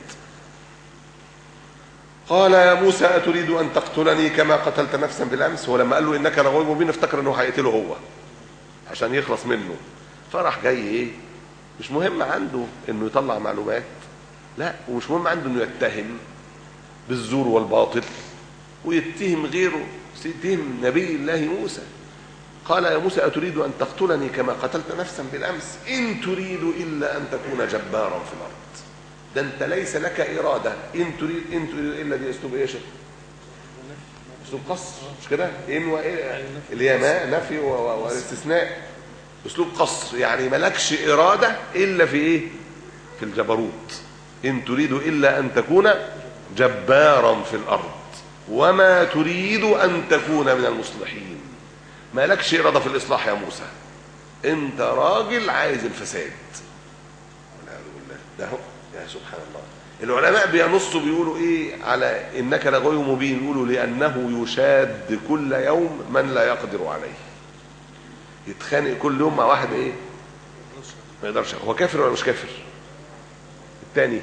قال يا موسى أتريد أن تقتلني كما قتلت نفسا بالأمس؟ ولما قال له إنك لغوي مبين افتكر إنه هيقتله هو عشان يخلص منه. فراح جاي إيه؟ مش مهم عنده إنه يطلع معلومات، لا، ومش مهم عنده إنه يتهم بالزور والباطل ويتهم غيره، يتهم نبي الله موسى. قال يا موسى أتريد أن تقتلني كما قتلت نفسا بالأمس؟ إن تريد إلا أن تكون جبارا في الأرض. ده أنت ليس لك إرادة. إن تريد إن تريد إلا دي أسلوب إيش؟ أسلوب قصر، مش كده؟ إن وإيه اللي هي ما نفي والاستثناء، أسلوب قصر. يعني ملكش إرادة إلا في إيه؟ في الجبروت. إن تريد إلا أن تكون جبارا في الأرض وما تريد أن تكون من المصلحين. ما لكش إرادة في الإصلاح يا موسى، أنت راجل عايز الفساد. والعياذ بالله. ده هو يا سبحان الله. العلماء بينصوا بيقولوا إيه على إنك لغوي مبين؟ يقولوا لأنه يشاد كل يوم من لا يقدر عليه. يتخانق كل يوم مع واحد إيه؟ ما يقدرش. هو كافر ولا مش كافر؟ الثاني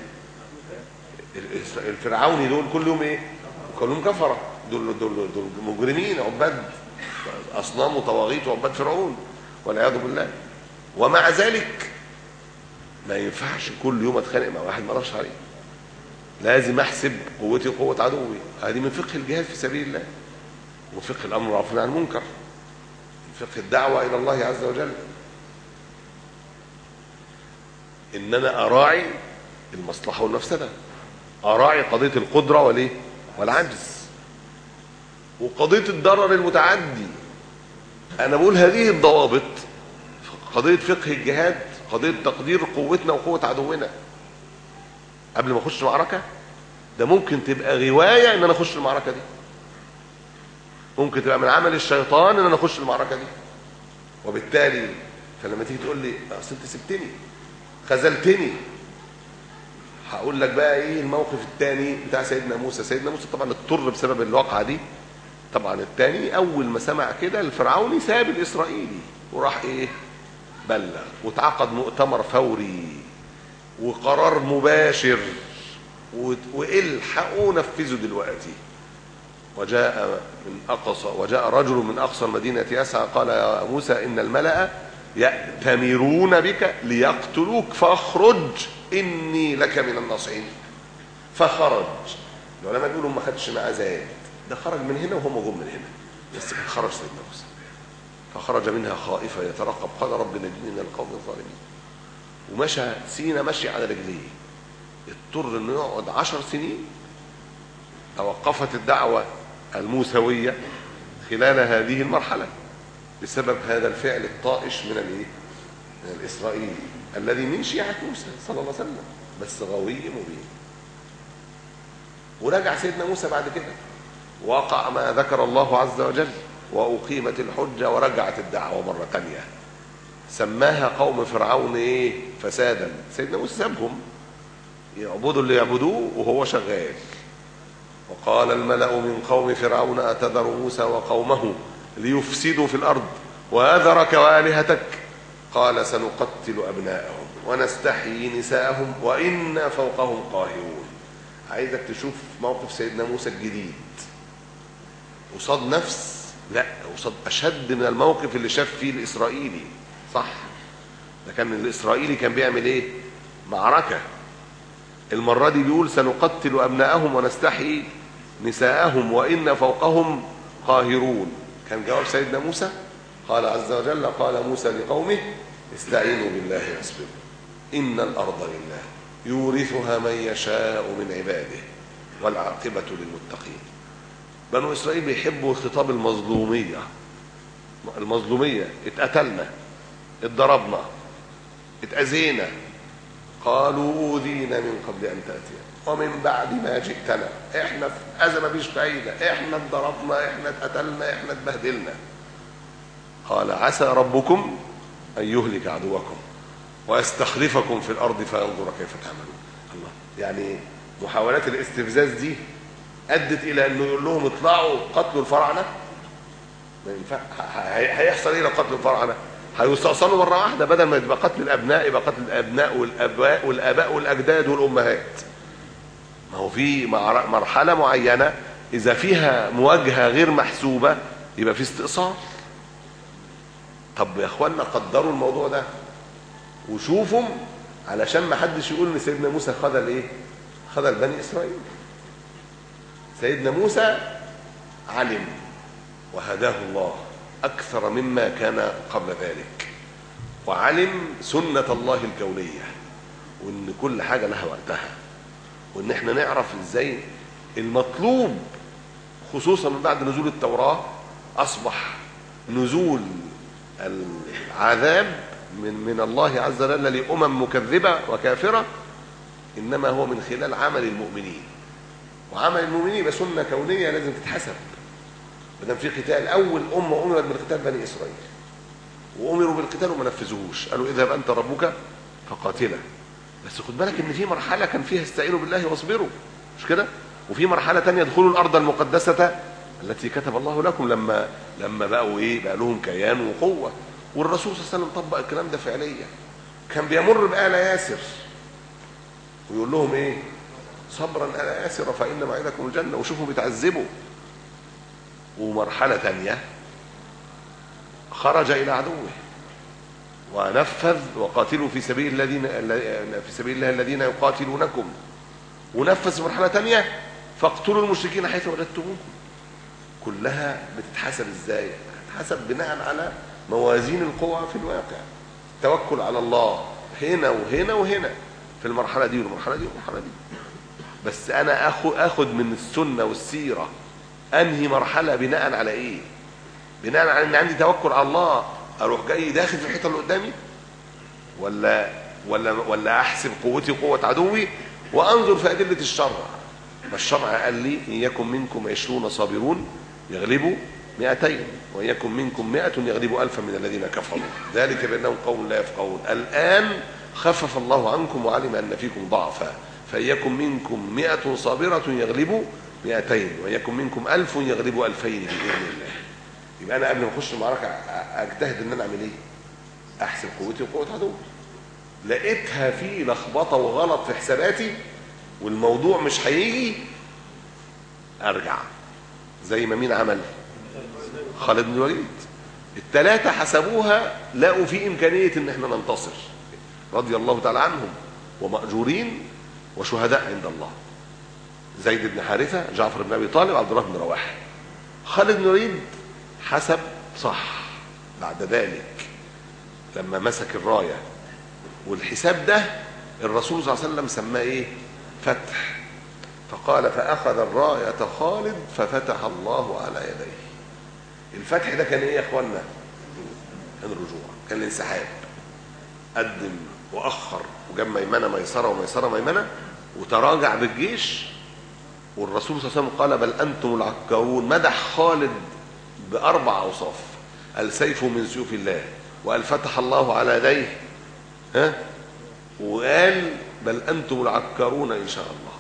الفرعوني دول كل يوم ايه؟ كلهم كفره. دول دول دول مجرمين، عباد اصنام وطواغيت وعباد فرعون والعياذ بالله. ومع ذلك ما ينفعش كل يوم اتخانق مع واحد ما اعرفش عليه. لازم احسب قوتي وقوه عدوي. هذه من فقه الجهاد في سبيل الله، وفقه الامر بالمعروف والنهي عن المنكر، فقه الدعوه الى الله عز وجل. ان انا اراعي المصلحه والمفسده، اراعي قضيه القدره والايه والعجز، وقضيه الضرر المتعدي. انا بقول هذه الضوابط قضيه فقه الجهاد، قضيه تقدير قوتنا وقوه عدونا قبل ما اخش معركه. ده ممكن تبقى غوايه ان انا اخش المعركه دي، ممكن تبقى من عمل الشيطان ان انا اخش المعركه دي. وبالتالي فلما تيجي تقول لي اصل انت سبتني خذلتني، هقول لك بقى ايه الموقف الثاني بتاع سيدنا موسى. سيدنا موسى طبعا اضطر بسبب الواقعه دي. طبعا الثاني اول ما سمع كده الفرعوني ساب الاسرائيلي وراح ايه بلغ، وتعقد مؤتمر فوري وقرار مباشر، والحقوا نفذوا دلوقتي. وجاء من أقصى وجاء رجل من أقصى المدينة يسعى قال يا موسى إن الملأ يأتمرون بك ليقتلوك فاخرج إني لك من الناصحين. فخرج. العلماء بيقولوا ما خدش معاه زاد، ده خرج من هنا وهم جم من هنا، بس كان خرج سيدنا موسى. فخرج منها خائفا يترقب قال رب نجني من القوم الظالمين. ومشى سينا مشي على رجليه، اضطر انه يقعد عشر سنين. توقفت الدعوة الموسوية خلال هذه المرحلة بسبب هذا الفعل الطائش من الايه؟ من الإسرائيلي الذي من شيعة موسى صلى الله عليه وسلم، بس غوي مبين. ورجع سيدنا موسى بعد كده، وقع ما ذكر الله عز وجل، وأقيمت الحجة ورجعت الدعوة مرة تانية. سماها قوم فرعون ايه؟ فسادا. سيدنا موسى سابهم يعبدوا اللي يعبدوه وهو شغال. وقال الملأ من قوم فرعون أتذر موسى وقومه ليفسدوا في الأرض وأذرك وآلهتك قال سنقتل أبناءهم ونستحيي نساءهم وإنا فوقهم قاهرون. عايزك تشوف موقف سيدنا موسى الجديد قصاد نفس، لا قصاد أشد من الموقف اللي شاف فيه الإسرائيلي. صح، ده كان الإسرائيلي كان بيعمل ايه؟ معركة. المرة دي بيقول سنقتل أبناءهم ونستحيي نساءهم وإن فوقهم قاهرون. كان جواب سيدنا موسى قال عز وجل قال موسى لقومه استعينوا بالله واصبروا إن الأرض لله يورثها من يشاء من عباده والعاقبة للمتقين. بنو إسرائيل بيحبوا خطاب المظلومية. المظلومية اتقتلنا، اتضربنا، اتأذينا، قالوا أوذينا من قبل أن تأتينا ومن بعد ما جئتنا. احنا في أذى مفيش فايدة، احنا اتضربنا، احنا اتقتلنا، احنا اتبهدلنا. قال عسى ربكم أن يهلك عدوكم ويستخلفكم في الأرض فينظر كيف تعملون. الله، يعني محاولات الاستفزاز دي أدت إلى أنه يقول لهم اطلعوا قتلوا الفراعنة. ما ينفع. هيحصل إيه لو قتلوا الفراعنة؟ هيستأصلوا مرة واحدة، بدل ما يبقى قتل الأبناء يبقى قتل الأبناء والأباء والآباء والأجداد والأمهات. ما هو في مرحلة معينة إذا فيها مواجهة غير محسوبة يبقى في استئصال. طب يا أخوانا قدروا الموضوع ده وشوفوا علشان ما حدش يقول إن سيدنا موسى خذل إيه؟ خذل بني إسرائيل. سيدنا موسى علم وهداه الله أكثر مما كان قبل ذلك، وعلم سنة الله الكونية، وإن كل حاجة لها وقتها، وإن احنا نعرف إزاي المطلوب خصوصا من بعد نزول التوراة أصبح نزول العذاب من, من الله عز وجل لأمم مكذبة وكافرة إنما هو من خلال عمل المؤمنين. وعمل المؤمنين بسنة كونية لازم تتحسب. بدل في قتال، أول أمة أمرت بالقتال بني إسرائيل، وأمروا بالقتال وما نفذوهوش، قالوا اذهب أنت ربك فقاتله. بس خد بالك إن في مرحلة كان فيها استعينوا بالله واصبروا، مش كده؟ وفي مرحلة تانية ادخلوا الأرض المقدسة التي كتب الله لكم، لما لما بقوا إيه؟ بقى لهم كيان وقوة. والرسول صلى الله عليه وسلم طبق الكلام ده فعليا. كان بيمر بآل ياسر ويقول لهم إيه؟ صبرا آل ياسر فإن موعدكم الجنة، وشوفوا بيتعذبوا. ومرحلة تانية خرج إلى عدوه ونفذ وقاتلوا في سبيل الذين في سبيل الله الذين يقاتلونكم، ونفذ في مرحلة تانية فاقتلوا المشركين حيث وجدتموهم. كلها بتتحسب ازاي؟ بتتحسب بناء على موازين القوى في الواقع. توكل على الله هنا وهنا وهنا، في المرحلة دي والمرحلة دي والمرحلة دي. بس أنا أخذ من السنة والسيرة أنهي مرحلة بناء على إيه؟ بناء على أن عندي توكل على الله أروح جاي داخل في الحيطة اللي قدامي، ولا ولا ولا أحسب قوتي قوة عدوي وأنظر في أدلة الشرع. ما الشرع قال لي إن يكن منكم عشرون صابرون يغلبوا مئتين وإن يكن منكم مئة يغلبوا ألفا من الذين كفروا ذلك بأنهم قوم لا يفقهون. الآن خفف الله عنكم وعلم أن فيكم ضعفا فإن يكن منكم مئة صابرة يغلبوا مئتين وإن يكن منكم ألف يغلبوا ألفين بإذن الله. يبقى أنا قبل ما أخش المعركة أجتهد إن أنا أعمل إيه؟ احسب قوتي وقوه عدوي. لقيتها في لخبطه وغلط في حساباتي والموضوع مش هيجي، ارجع زي ما مين عمل؟ خالد بن الوليد. الثلاثه حسبوها لقوا في امكانيه ان احنا ننتصر رضي الله تعالى عنهم، ومأجورين وشهداء عند الله. زيد بن حارثه، جعفر بن ابي طالب، عبد الله بن رواحه. خالد بن الوليد حسب صح بعد ذلك لما مسك الرايه، والحساب ده الرسول صلى الله عليه وسلم سماه ايه؟ فتح. فقال فاخذ الرايه خالد ففتح الله على يديه. الفتح ده كان ايه يا اخوانا؟ كان الرجوع، كان الانسحاب. قدم واخر وجاب ميمنه ميسره وميسره ميمنه وتراجع بالجيش. والرسول صلى الله عليه وسلم قال بل انتم العكارون، مدح خالد باربع اوصاف: قال سيف من سيوف الله، وقال فتح الله على يديه، ها، وقال بل انتم العكارون ان شاء الله.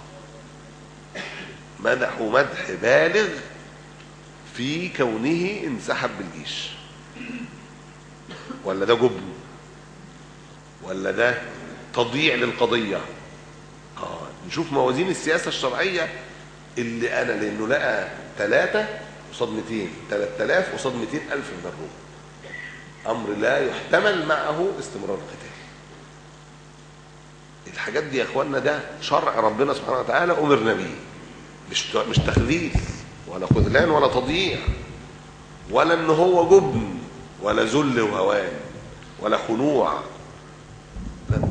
مدحوا مدح بالغ في كونه انسحب بالجيش. ولا ده جبن؟ ولا ده تضييع للقضيه؟ اه نشوف موازين السياسه الشرعيه اللي انا، لانه لقى ثلاثه قصاد مئتين، ثلاثة آلاف قصاد مئتين ألف من الروم، امر لا يحتمل معه استمرار القتال. الحاجات دي يا اخوانا ده شرع ربنا سبحانه وتعالى امرنا بيه، مش مش تخذيل ولا خذلان ولا تضييع ولا ان هو جبن ولا ذل وهوان ولا خنوع. لا.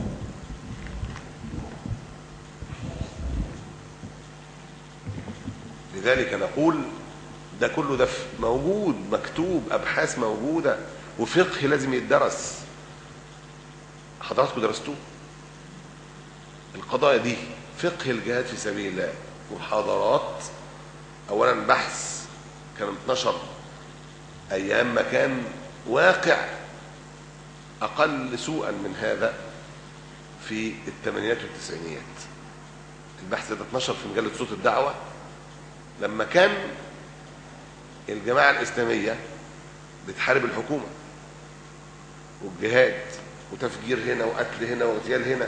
لذلك نقول ده كله ده موجود مكتوب، ابحاث موجوده، وفقه لازم يتدرس. حضراتكم درستوه القضايا دي، فقه الجهاد في سبيل الله، محاضرات. اولا بحث كان اتنشر ايام ما كان واقع اقل سوءا من هذا في الثمانينات والتسعينيات. البحث ده اتنشر في مجله صوت الدعوه لما كان الجماعه الاسلاميه بتحارب الحكومه والجهاد وتفجير هنا وقتل هنا واغتيال هنا،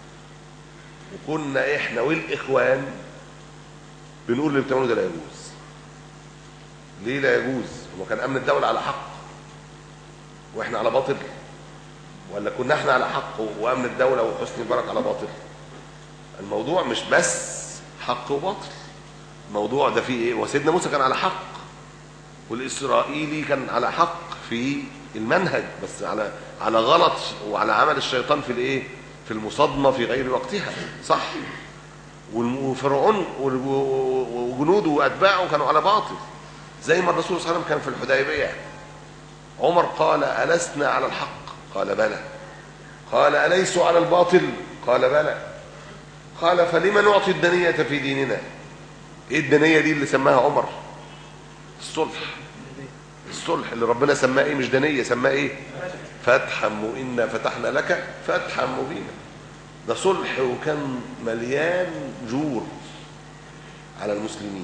وكنا احنا والاخوان بنقول اللي بتعملوه ده لا يجوز. ليه لا يجوز؟ هو كان امن الدوله على حق واحنا على باطل؟ ولا كنا احنا على حق وامن الدوله وحسني مبارك على باطل؟ الموضوع مش بس حق وباطل، الموضوع ده فيه ايه؟ وسيدنا موسى كان على حق والاسرائيلي كان على حق في المنهج، بس على على غلط وعلى عمل الشيطان في الايه؟ في المصادمه في غير وقتها، صح؟ وفرعون وجنوده واتباعه كانوا على باطل، زي ما الرسول صلى الله عليه وسلم كان في الحديبيه. عمر قال ألسنا على الحق؟ قال بلى. قال أليسوا على الباطل؟ قال بلى. قال فلما نعطي الدنية في ديننا؟ ايه الدنية دي اللي سماها عمر؟ الصلح. الصلح اللي ربنا سماه ايه؟ مش دنية، سماه ايه؟ فتحا وإنا فتحنا لك فتحا مبينا. ده صلح وكان مليان جور على المسلمين.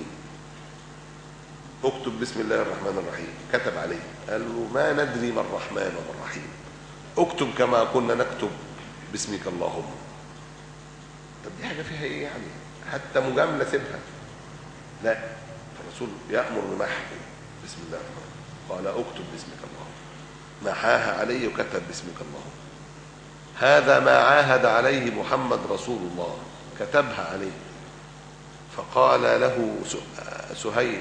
اكتب بسم الله الرحمن الرحيم، كتب عليه، قال له ما ندري ما الرحمن وما الرحيم، اكتب كما كنا نكتب باسمك اللهم. طب دي حاجه فيها ايه يعني؟ حتى مجامله سيبها. لا، الرسول يامر بمحو بسم الله الرحمن، قال اكتب باسمك اللهم، محاها عليه وكتب باسمك اللهم. هذا ما عاهد عليه محمد رسول الله، كتبها عليه. فقال له سهيل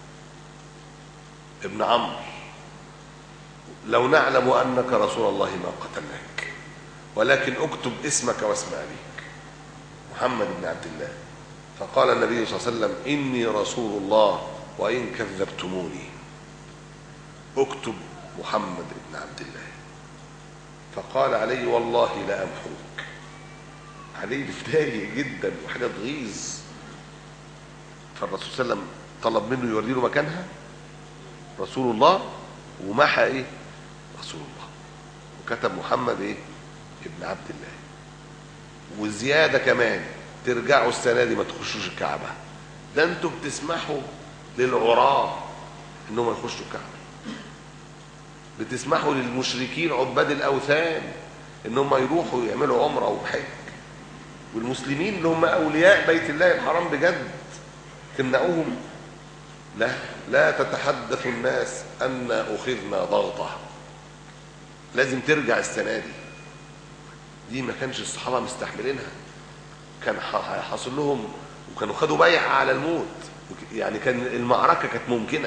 ابن عمرو لو نعلم أنك رسول الله ما قتلناك، ولكن اكتب اسمك واسم أبيك محمد بن عبد الله. فقال النبي صلى الله عليه وسلم إني رسول الله وإن كذبتموني، اكتب محمد بن عبد الله. فقال علي والله لا أمحوك. علي بداية جدا وحاجة تغيظ. فالرسول صلى الله عليه وسلم طلب منه يوري له مكانها رسول الله، ومحى ايه؟ رسول الله، وكتب محمد ايه؟ ابن عبد الله. وزياده كمان، ترجعوا السنه دي ما تخشوش الكعبه، ده انتوا بتسمحوا للعراة انهم يخشوا الكعبه. بتسمحوا للمشركين عباد الأوثان إنهم يروحوا يعملوا عمرة وحج، والمسلمين اللي هم أولياء بيت الله الحرام بجد تمنعوهم؟ لا، لا تتحدث الناس أن أخذنا ضغطة، لازم ترجع السنة دي. دي ما كانش الصحابة مستحملينها، كان حاصل لهم وكانوا خدوا بيعة على الموت، يعني كان المعركة كانت ممكنة،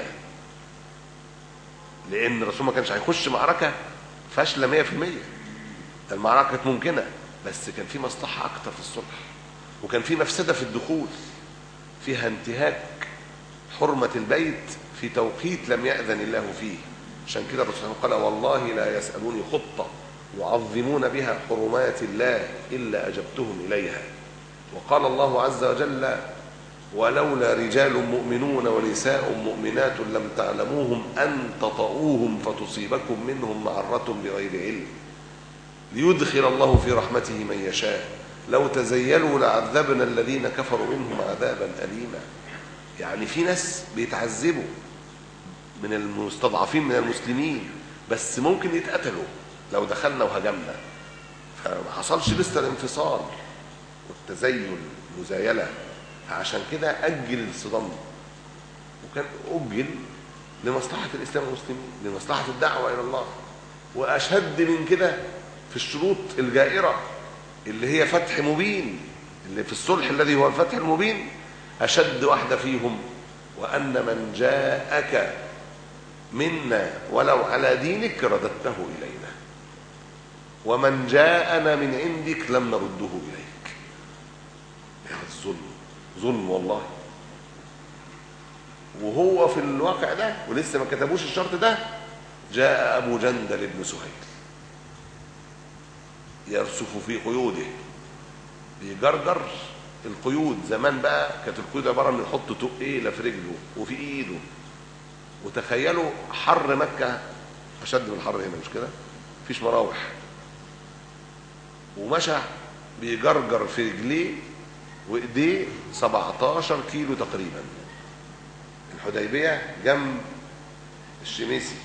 لأن الرسول ما كانش هيخش معركة فاشلة مية في المية. المعركة كانت ممكنة، بس كان في مصلحة أكتر في الصلح، وكان في مفسدة في الدخول فيها انتهاك حرمة البيت في توقيت لم يأذن الله فيه. عشان كده الرسول قال: والله لا يسألوني خطة يعظمون بها حرمات الله إلا أجبتهم إليها. وقال الله عز وجل: ولولا رجال مؤمنون ونساء مؤمنات لم تعلموهم أن تطؤوهم فتصيبكم منهم معرة بغير علم ليدخل الله في رحمته من يشاء لو تزيلوا لعذبنا الذين كفروا منهم عذابا أليما. يعني في ناس بيتعذبوا من المستضعفين من المسلمين، بس ممكن يتقتلوا لو دخلنا وهجمنا، فما حصلش لسه الانفصال والتزيل مزايلة. عشان كده أجل الصدام، وكان أجل لمصلحة الإسلام والمسلمين، لمصلحة الدعوة إلى الله. وأشد من كده في الشروط الجائرة اللي هي فتح مبين، اللي في الصلح الذي هو الفتح المبين، أشد واحدة فيهم: وأن من جاءك منا ولو على دينك رددته إلينا، ومن جاءنا من عندك لم نرده إليك. هذا الظلم، ظلم والله. وهو في الواقع ده ولسه ما كتبوش الشرط ده، جاء أبو جندل بن سهيل يرسف في قيوده، بيجرجر القيود. زمان بقى كانت القيود عبارة من يحط تقيلة في رجله وفي ايده، وتخيلوا حر مكة أشد من الحر هنا، مش كده؟ مفيش مراوح، ومشى بيجرجر في رجليه وايديه سبعتاشر كيلو تقريبا. الحديبية جنب الشميسي،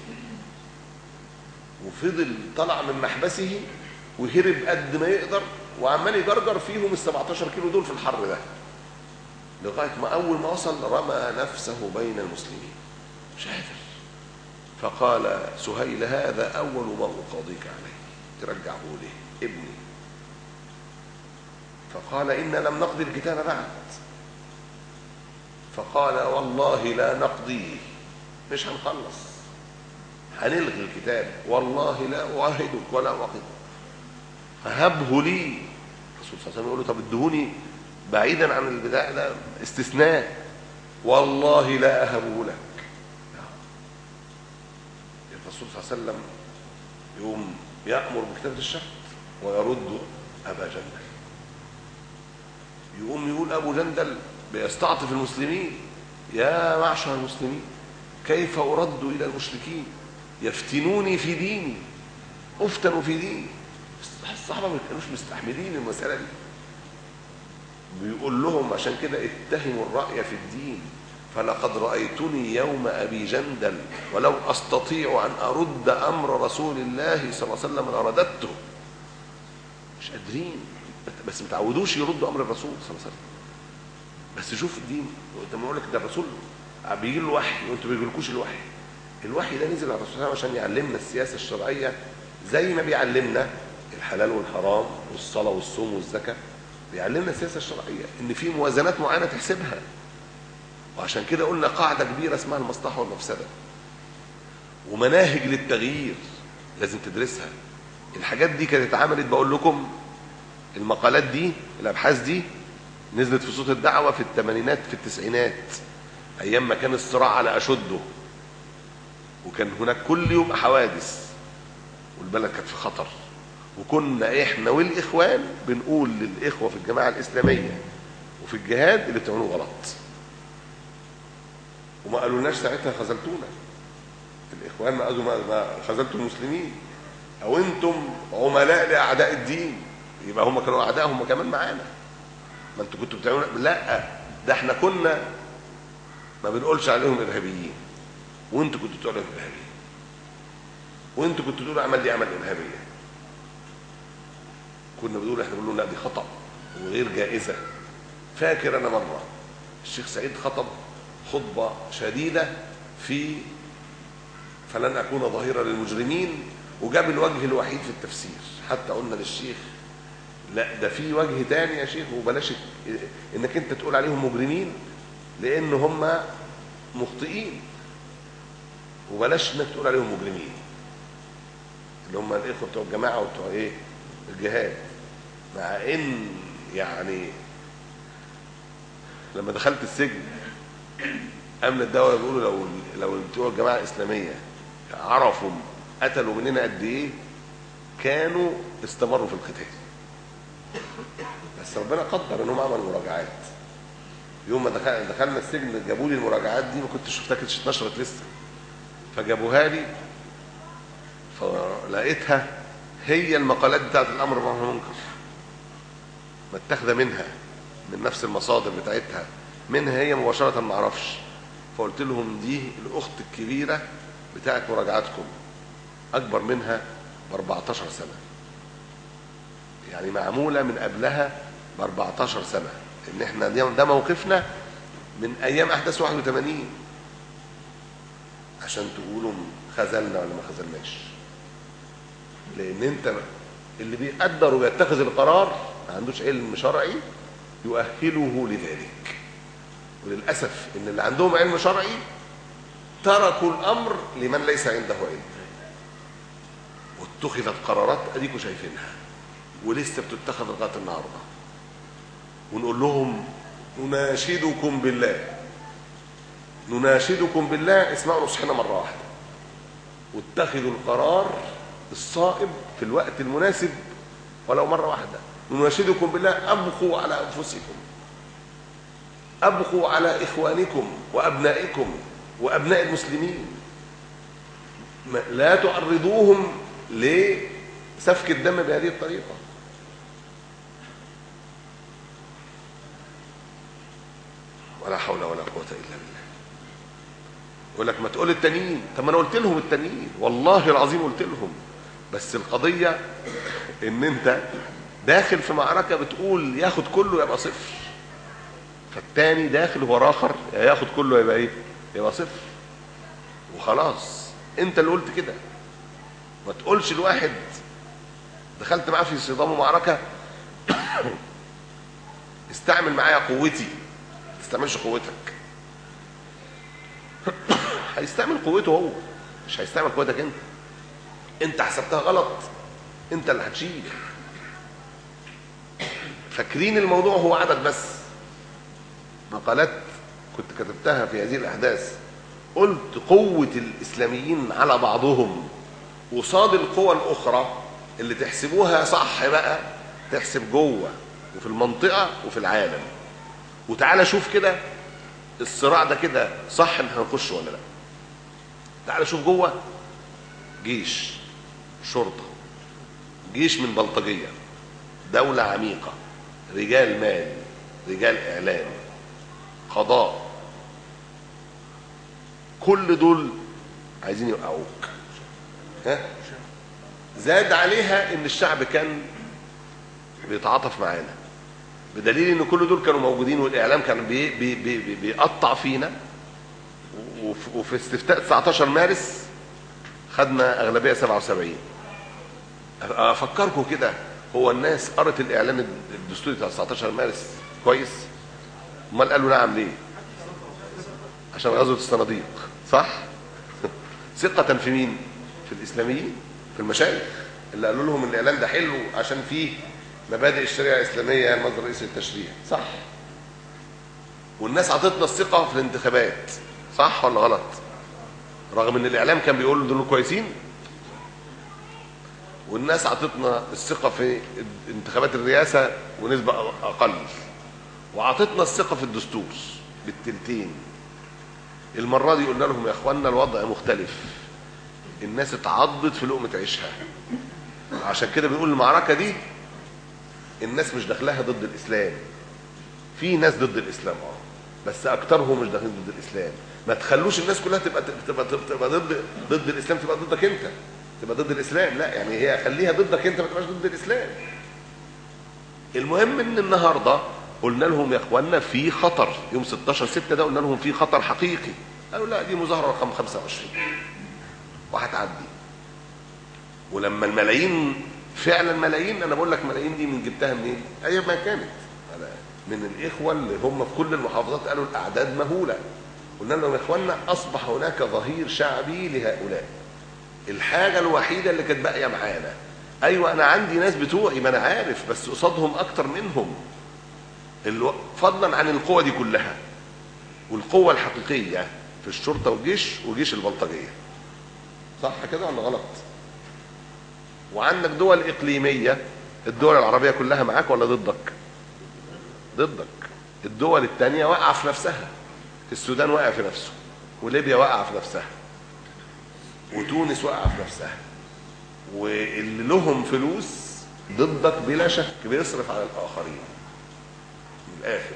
وفضل طلع من محبسه وهرب قد ما يقدر، وعمال يجرجر فيهم ال سبعتاشر كيلو دول في الحر ده، لغايه ما اول ما وصل رمى نفسه بين المسلمين مش قادر. فقال سهيل: هذا اول ما اقاضيك عليه، ترجعه ليه ابني؟ فقال: إن لم نقضي الكتاب بعد. فقال: والله لا نقضيه، مش هنخلص، هنلغي الكتاب، والله لا أعاهدك ولا أعاقبك، فهبه لي. الرسول صلى الله عليه وسلم يقول له: طب ادهوني بعيدا عن البداية ده، استثناء، والله لا أهبه لك. الرسول صلى الله عليه وسلم يقوم يأمر بكتابة الشرط ويرد أبا جندل. يقوم يقول أبو جندل بيستعطف المسلمين: يا معشر المسلمين، كيف أرد إلى المشركين يفتنوني في ديني، أفتنوا في ديني؟ الصحابة ما كانوش مستحملين المسألة دي. بيقول لهم عشان كده: اتهموا الرأي في الدين، فلقد رأيتني يوم أبي جندل ولو أستطيع أن أرد أمر رسول الله صلى الله عليه وسلم لرددته. مش قادرين، بس متعودوش يردوا أمر الرسول صلى الله عليه وسلم. بس شوف الدين، انت بنقول لك ده الرسول بيجي له وحي وانتوا ما بيجيلكوش الوحي. الوحي ده نزل على الرسول عشان يعلمنا السياسة الشرعية، زي ما بيعلمنا الحلال والحرام والصلاة والصوم والزكاة، بيعلمنا السياسة الشرعية ان في موازنات معينة تحسبها. وعشان كده قلنا قاعدة كبيرة اسمها المصلحة والمفسدة، ومناهج للتغيير لازم تدرسها. الحاجات دي كانت اتعملت، بقول لكم المقالات دي الابحاث دي نزلت في صوت الدعوة في الثمانينات في التسعينات، ايام ما كان الصراع على اشده، وكان هناك كل يوم حوادث والبلد كانت في خطر. وكنا احنا والاخوان بنقول للاخوة في الجماعة الاسلامية وفي الجهاد اللي بتعملوه غلط، وما قالولناش ساعتها خذلتونا. الاخوان ما قالوا ما خذلتوا المسلمين، او انتم عملاء لاعداء الدين، يبقى هم كانوا اعداء هم كمان معانا، ما انتوا كنتوا بتعملوا. لا، ده احنا كنا ما بنقولش عليهم ارهابيين، وانتوا كنتوا بتقولوا ارهابيين. وانتوا كنتوا تقولوا اعمل دي عمل ارهابيه. كنا بنقول احنا بنقول لا دي خطأ وغير جائزه. فاكر انا مره الشيخ سعيد خطب خطبه شديده في فلن اكون ظهيرا للمجرمين، وجاب الوجه الوحيد في التفسير. حتى قلنا للشيخ لا ده في وجه تاني يا شيخ، وبلاش انك انت تقول عليهم مجرمين لان هم مخطئين، وبلاش انك تقول عليهم مجرمين اللي هم الاخوه بتوع الجماعه وبتوع ايه الجهاد. مع ان يعني لما دخلت السجن امن الدوله بيقولوا لو لو بتوع الجماعه الاسلاميه عرفوا قتلوا مننا قد ايه كانوا استمروا في القتال. بس ربنا قدر انهم عملوا مراجعات. يوم ما دخلنا السجن جابوا لي المراجعات دي، ما كنتش شفتها، كانتش اتنشرت لسه، فجابوها لي فلقيتها هي المقالات بتاعت الامر بالمعروف والمنكر متاخده منها من نفس المصادر بتاعتها، منها هي مباشره ما اعرفش. فقلت لهم دي الاخت الكبيره بتاعت مراجعاتكم، اكبر منها ب أربعتاشر سنه، يعني معموله من قبلها ب أربعتاشر سنه. ان احنا ده موقفنا من ايام احداث واحد وثمانين، عشان تقولوا خذلنا ولا ما خذلناش. لان انت اللي بيقدر ويتخذ القرار ما عندوش علم شرعي يؤهله لذلك. وللاسف ان اللي عندهم علم شرعي تركوا الامر لمن ليس عنده علم، واتخذت قرارات اديكم شايفينها ولسه بتتخذ لغايه النهارده. ونقول لهم نناشدكم بالله نناشدكم بالله اسمعوا نصحنا مره واحده، واتخذوا القرار الصائب في الوقت المناسب ولو مره واحده. نناشدكم بالله ابقوا على انفسكم، ابقوا على اخوانكم وابنائكم وابناء المسلمين، لا تعرضوهم لسفك الدم بهذه الطريقه. ولا حول ولا قوه الا بالله. يقول لك ما تقول التانيين، طب ما انا قلت لهم التانيين والله العظيم قلت لهم، بس القضيه ان انت داخل في معركه بتقول ياخد كله يبقى صفر، فالتاني داخل هو اخر ياخد كله يبقى ايه؟ يبقى صفر. وخلاص انت اللي قلت كده. ما تقولش الواحد دخلت معاه في صدام ومعركه استعمل معايا قوتي، ما تستعملش قوتك. هيستعمل قوته هو، مش هيستعمل قوتك انت. انت حسبتها غلط، انت اللي هتشيل. فاكرين الموضوع هو عدد بس. مقالات كنت كتبتها في هذه الاحداث قلت قوة الاسلاميين على بعضهم قصاد القوى الاخرى اللي تحسبوها صح بقى، تحسب جوه وفي المنطقة وفي العالم. وتعالى شوف كده الصراع ده كده صح ان احنا نخش ولا لا. تعالى شوف جوه جيش، شرطة، جيش من بلطجية، دولة عميقة، رجال مال، رجال اعلام، قضاء، كل دول عايزين يوقعوك. ها؟ زاد عليها ان الشعب كان بيتعاطف معانا، بدليل ان كل دول كانوا موجودين والاعلام كان بي بي بي بيقطع فينا. وفي استفتاء تسعتاشر مارس خدنا اغلبيه سبعة وسبعين. افكركم كده، هو الناس قرت الاعلان الدستوري بتاع تسعتاشر مارس كويس؟ امال قالوا نعم ليه؟ عشان غزوه الصناديق، صح؟ ثقه في مين؟ في الاسلاميين، في المشايخ اللي قالوا لهم الاعلان ده حلو عشان فيه مبادئ الشريعه الاسلاميه المصدر الرئيسي للتشريع، صح؟ والناس عطتنا الثقه في الانتخابات، صح ولا غلط؟ رغم ان الاعلام كان بيقول دول كويسين. والناس عطتنا الثقه في انتخابات الرئاسه ونسبه اقل، وعطتنا الثقه في الدستور بالتلتين. المره دي قلنا لهم يا اخوانا الوضع مختلف، الناس اتعضت في لقمه عيشها. عشان كده بنقول المعركه دي الناس مش داخلها ضد الاسلام، في ناس ضد الاسلام اه، بس اكترهم مش داخلين ضد الاسلام. ما تخلوش الناس كلها تبقى تبقى تبقى ضد ضد الاسلام، تبقى ضدك انت. تبقى ضد الاسلام، لا يعني هي خليها ضدك انت، ما تبقاش ضد الاسلام. المهم ان النهارده قلنا لهم يا اخوانا في خطر، يوم ستاشر ستة ده قلنا لهم في خطر حقيقي. قالوا لا دي مظاهره رقم خمسة وعشرين وهتعدي. ولما الملايين فعلا ملايين، انا بقول لك ملايين دي من جبتها منين؟ ايام ما كانت من الاخوه اللي هم في كل المحافظات قالوا الاعداد مهوله. قلنا لهم يا اخوانا اصبح هناك ظهير شعبي لهؤلاء. الحاجه الوحيده اللي كانت باقيه معانا، ايوه انا عندي ناس بتوعي ما انا عارف، بس قصادهم اكتر منهم، فضلا عن القوه دي كلها. والقوه الحقيقيه في الشرطه والجيش وجيش البلطجيه. صح كده ولا غلط؟ وعندك دول اقليميه، الدول العربيه كلها معاك ولا ضدك؟ ضدك. الدول الثانيه واقعه في نفسها. السودان واقع في نفسه، وليبيا واقعه في نفسها، وتونس واقعه في نفسها، واللي لهم فلوس ضدك بلا شك بيصرف على الاخرين من الاخر.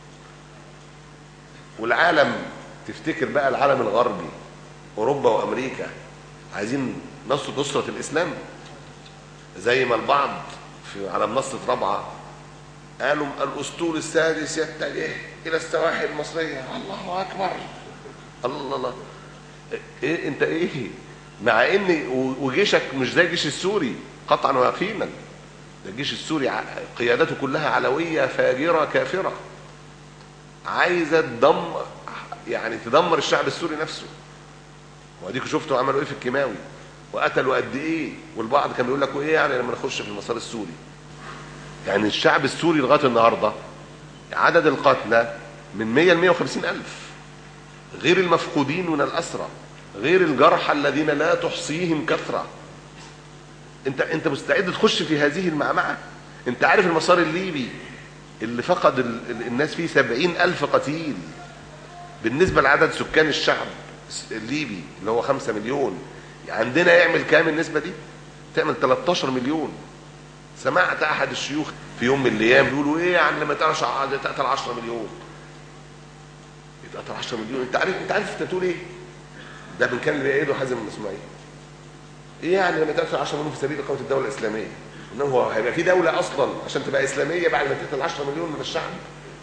والعالم تفتكر بقى العالم الغربي اوروبا وامريكا عايزين نصرة نصرة الاسلام، زي ما البعض في على منصة رابعة قالوا الاسطول السادس يتجه الى السواحل المصرية. الله اكبر، الله الله. ايه انت ايه؟ مع ان وجيشك مش زي الجيش السوري قطعا ويقينا. ده الجيش السوري قيادته كلها علوية فاجرة كافرة، عايزة تدمر، يعني تدمر الشعب السوري نفسه. واديكوا شفتوا عملوا ايه في الكيماوي وقتلوا قد ايه. والبعض كان بيقول لك ايه يعني لما نخش في المسار السوري. يعني الشعب السوري لغايه النهارده عدد القتلى من مية ل مية وخمسين ألف، غير المفقودين من الأسرى، غير الجرحى الذين لا تحصيهم كثرة. انت انت مستعد تخش في هذه المعمعة؟ انت عارف المسار الليبي اللي فقد الناس فيه سبعين ألف قتيل بالنسبة لعدد سكان الشعب الليبي اللي هو خمسة مليون. عندنا يعمل كام النسبة دي؟ تعمل تلتاشر مليون. سمعت أحد الشيوخ في يوم من الأيام بيقولوا إيه يعني لما تقتل عشرة مليون، يتقتل عشرة مليون. أنت عارف أنت عارف أنت بتقول إيه؟ ده من كان اللي بيأيده حازم الإسماعيلي. إيه يعني لما تقتل عشرة مليون في سبيل إقامة الدولة الإسلامية؟ إنه هو هيبقى في دولة أصلا عشان تبقى إسلامية بعد ما تقتل عشرة مليون من الشعب؟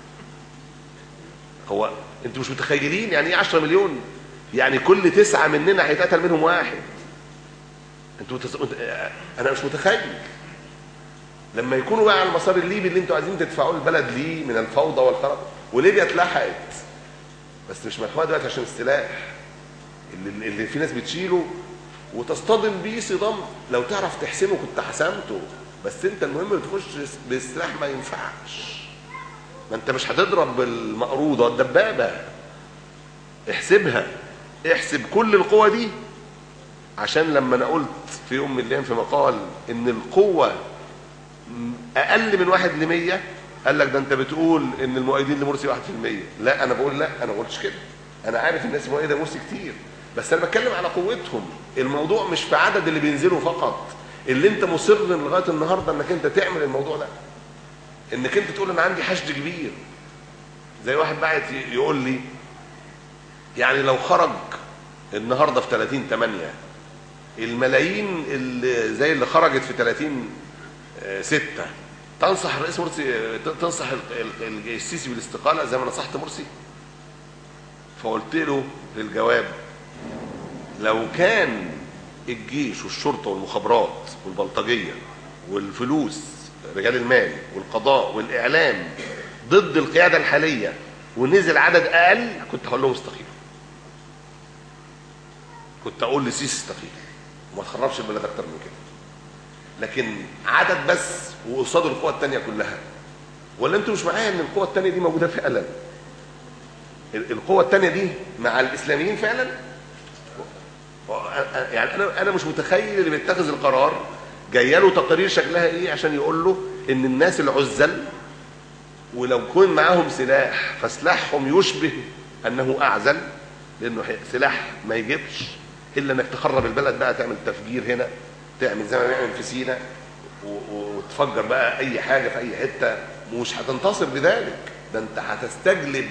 هو أنتوا مش متخيلين يعني إيه عشرة مليون؟ يعني كل تسعة مننا هيتقتل منهم واحد. أنتوا متس... أنا مش متخيل. لما يكونوا بقى على المسار الليبي اللي انتوا عايزين تدفعوا البلد ليه من الفوضى والخراب، وليبيا اتلحقت بس مش مدفوعه دلوقتي عشان السلاح اللي, اللي في ناس بتشيله وتصطدم بيه صدام لو تعرف تحسمه كنت حسمته. بس انت المهم تخش بالسلاح ما ينفعش، ما انت مش هتضرب بالمقروضه الدبابه. احسبها، احسب كل القوه دي. عشان لما انا قلت في يوم من الايام في مقال ان القوه اقل من واحد لمية، قال لك ده انت بتقول ان المؤيدين لمرسي واحد في المية. لا انا بقول لا، انا ما قلتش كده. انا عارف الناس المؤيده مرسي كتير، بس انا بتكلم على قوتهم. الموضوع مش في عدد اللي بينزلوا فقط. اللي انت مصر لغايه النهارده انك انت تعمل الموضوع ده، انك انت تقول انا عندي حشد كبير. زي واحد بعت يقول لي يعني لو خرج النهارده في ثلاثين ثمانية الملايين اللي زي اللي خرجت في ثلاثين ستة، تنصح الرئيس مرسي، تنصح السيسي بالاستقالة زي ما نصحت مرسي؟ فقلت له للجواب لو كان الجيش والشرطة والمخابرات والبلطجية والفلوس رجال المال والقضاء والإعلام ضد القيادة الحالية ونزل عدد أقل كنت هقول لهم استقيلوا، كنت أقول للسيسي استقيل وما تخربش البلد أكتر من كده. لكن عدد بس وقصاد القوى الثانيه كلها. ولا انتوا مش معايا ان القوى الثانيه دي موجوده فعلا؟ القوى الثانيه دي مع الاسلاميين فعلا. يعني انا انا مش متخيل اللي بيتخذ القرار جايه له تقارير شكلها ايه عشان يقول له ان الناس العزل ولو كون معاهم سلاح فسلاحهم يشبه انه اعزل، لانه سلاح ما يجيبش الا انك تخرب البلد بقى، تعمل تفجير هنا، تعمل زي ما بيعمل في سينا وتفجر بقى اي حاجه في اي حته. مش هتنتصر بذلك، ده انت هتستجلب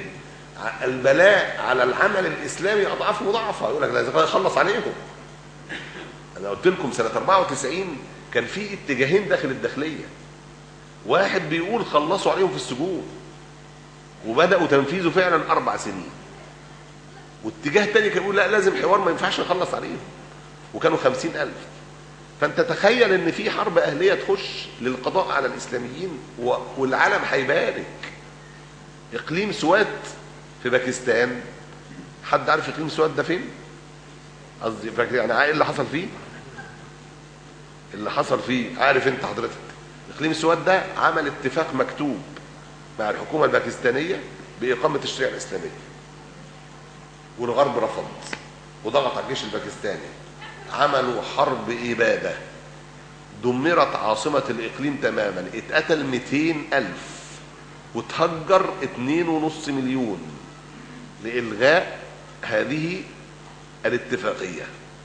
البلاء على العمل الاسلامي اضعاف مضاعفه. يقول لك لازم يخلص عليهم. انا قلت لكم سنه أربعة وتسعين كان في اتجاهين داخل الداخليه، واحد بيقول خلصوا عليهم في السجون وبداوا تنفيذه فعلا اربع سنين، واتجاه تاني كان يقول لا لازم حوار ما ينفعش نخلص عليهم، وكانوا خمسين ألف. فانت تخيل ان في حرب اهليه تخش للقضاء على الاسلاميين والعالم هيبارك. اقليم سوات في باكستان، حد عارف اقليم سوات ده فين؟ قصدي فاكر يعني ايه اللي حصل فيه؟ اللي حصل فيه عارف انت حضرتك؟ اقليم سوات ده عمل اتفاق مكتوب مع الحكومه الباكستانيه باقامه الشريعه الاسلاميه، والغرب رفض وضغط على الجيش الباكستاني، عملوا حرب اباده، دمرت عاصمه الاقليم تماما، اتقتل مئتين ألف وتهجر اتنين ونص مليون لإلغاء هذه الاتفاقية،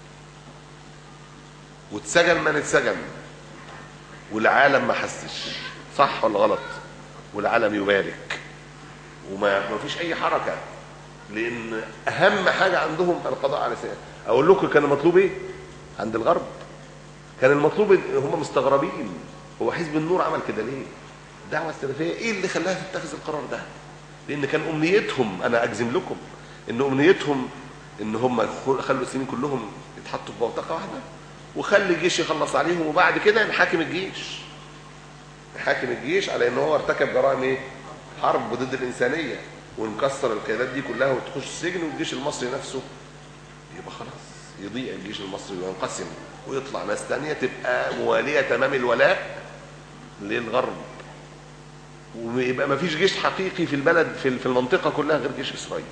واتسجن من اتسجن والعالم ما حسش. صح ولا غلط؟ والعالم يبارك وما ما فيش اي حركة، لان اهم حاجة عندهم القضاء على سيئة. اقول لكم كان المطلوب ايه عند الغرب؟ كان المطلوب، هم مستغربين هو حزب النور عمل كده ليه؟ الدعوة السلفية ايه اللي خلاها تتخذ القرار ده؟ لان كان امنيتهم، انا اجزم لكم ان امنيتهم ان هم خلوا السنين كلهم يتحطوا في بوتقه واحده، وخلي الجيش يخلص عليهم، وبعد كده نحاكم الجيش نحاكم الجيش على ان هو ارتكب جرائم ايه؟ حرب ضد الانسانيه، ونكسر القيادات دي كلها وتخش السجن، والجيش المصري نفسه يبقى خلاص يضيع الجيش المصري وينقسم ويطلع ناس ثانيه تبقى مواليه تمام الولاء للغرب، ويبقى ما فيش جيش حقيقي في البلد في المنطقه كلها غير جيش اسرائيل.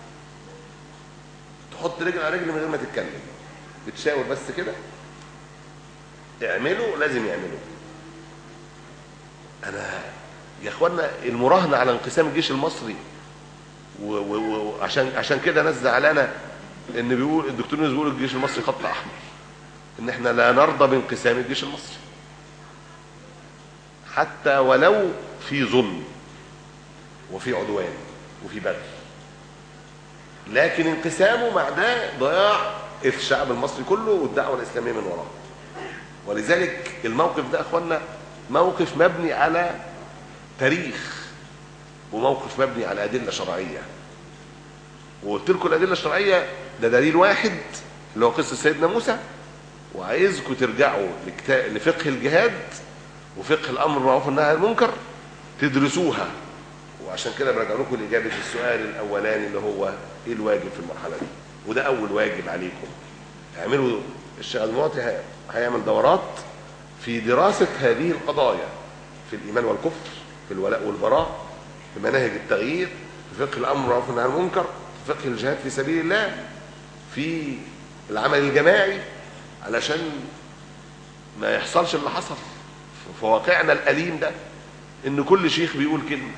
تحط رجل على رجل من غير ما تتكلم، بتشاور بس كده، اعملوا لازم يعملوا. انا يا اخوانا المراهنه على انقسام الجيش المصري، وعشان عشان كده ناس زعلانه ان بيقول الدكتور يونس بيقول الجيش المصري خط احمر، ان احنا لا نرضى بانقسام الجيش المصري حتى ولو في ظلم وفي عدوان وفي بغي، لكن انقسامه مع ده ضياع الشعب المصري كله والدعوه الاسلاميه من وراه. ولذلك الموقف ده اخوانا موقف مبني على تاريخ، وموقف مبني على ادله شرعيه. وقلت لكم الادله الشرعيه ده دليل واحد اللي هو قصه سيدنا موسى، وعايزكم ترجعوا لفقه الجهاد وفقه الامر بالمعروف والنهي عن المنكر تدرسوها. وعشان كده برجع لكم لاجابه السؤال الاولاني اللي هو ايه الواجب في المرحله دي، وده اول واجب عليكم. اعملوا الشيخ المعطي هيعمل دورات في دراسه هذه القضايا، في الايمان والكفر، في الولاء والبراء، في مناهج التغيير، في فقه الامر بالمعروف والنهي عن المنكر، في فقه الجهاد في سبيل الله، في العمل الجماعي، علشان ما يحصلش اللي حصل في واقعنا الاليم ده، ان كل شيخ بيقول كلمه.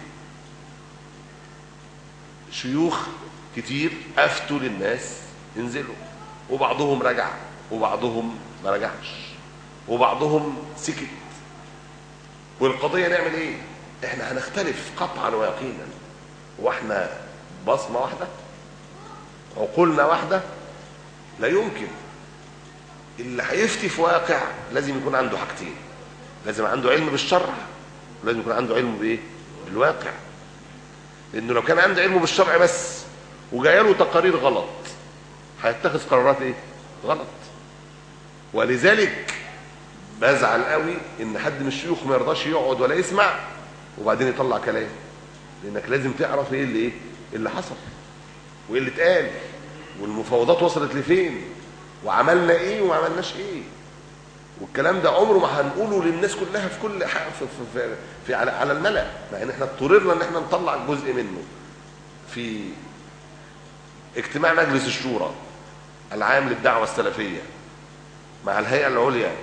شيوخ كتير افتوا للناس انزلوا، وبعضهم رجع وبعضهم ما رجعش وبعضهم سكت. والقضيه نعمل ايه؟ احنا هنختلف قطعا ويقينا، واحنا بصمه واحده عقولنا واحده، لا يمكن. اللي هيفتي في واقع لازم يكون عنده حاجتين، لازم عنده علم بالشرع ولازم يكون عنده علم بايه؟ بالواقع. لانه لو كان عنده علم بالشرع بس وجايه له تقارير غلط هيتخذ قرارات ايه؟ غلط. ولذلك بزعل قوي ان حد من الشيوخ ما يرضاش يقعد ولا يسمع وبعدين يطلع كلام، لانك لازم تعرف ايه اللي ايه اللي حصل وايه اللي اتقال والمفاوضات وصلت لفين وعملنا ايه وما عملناش ايه. والكلام ده عمره ما هنقوله للناس كلها في كل حاجه في, في, في, في على, على الملأ، مع ان احنا اضطررنا ان احنا نطلع جزء منه في اجتماع مجلس الشورى العام للدعوه السلفيه مع الهيئه العليا.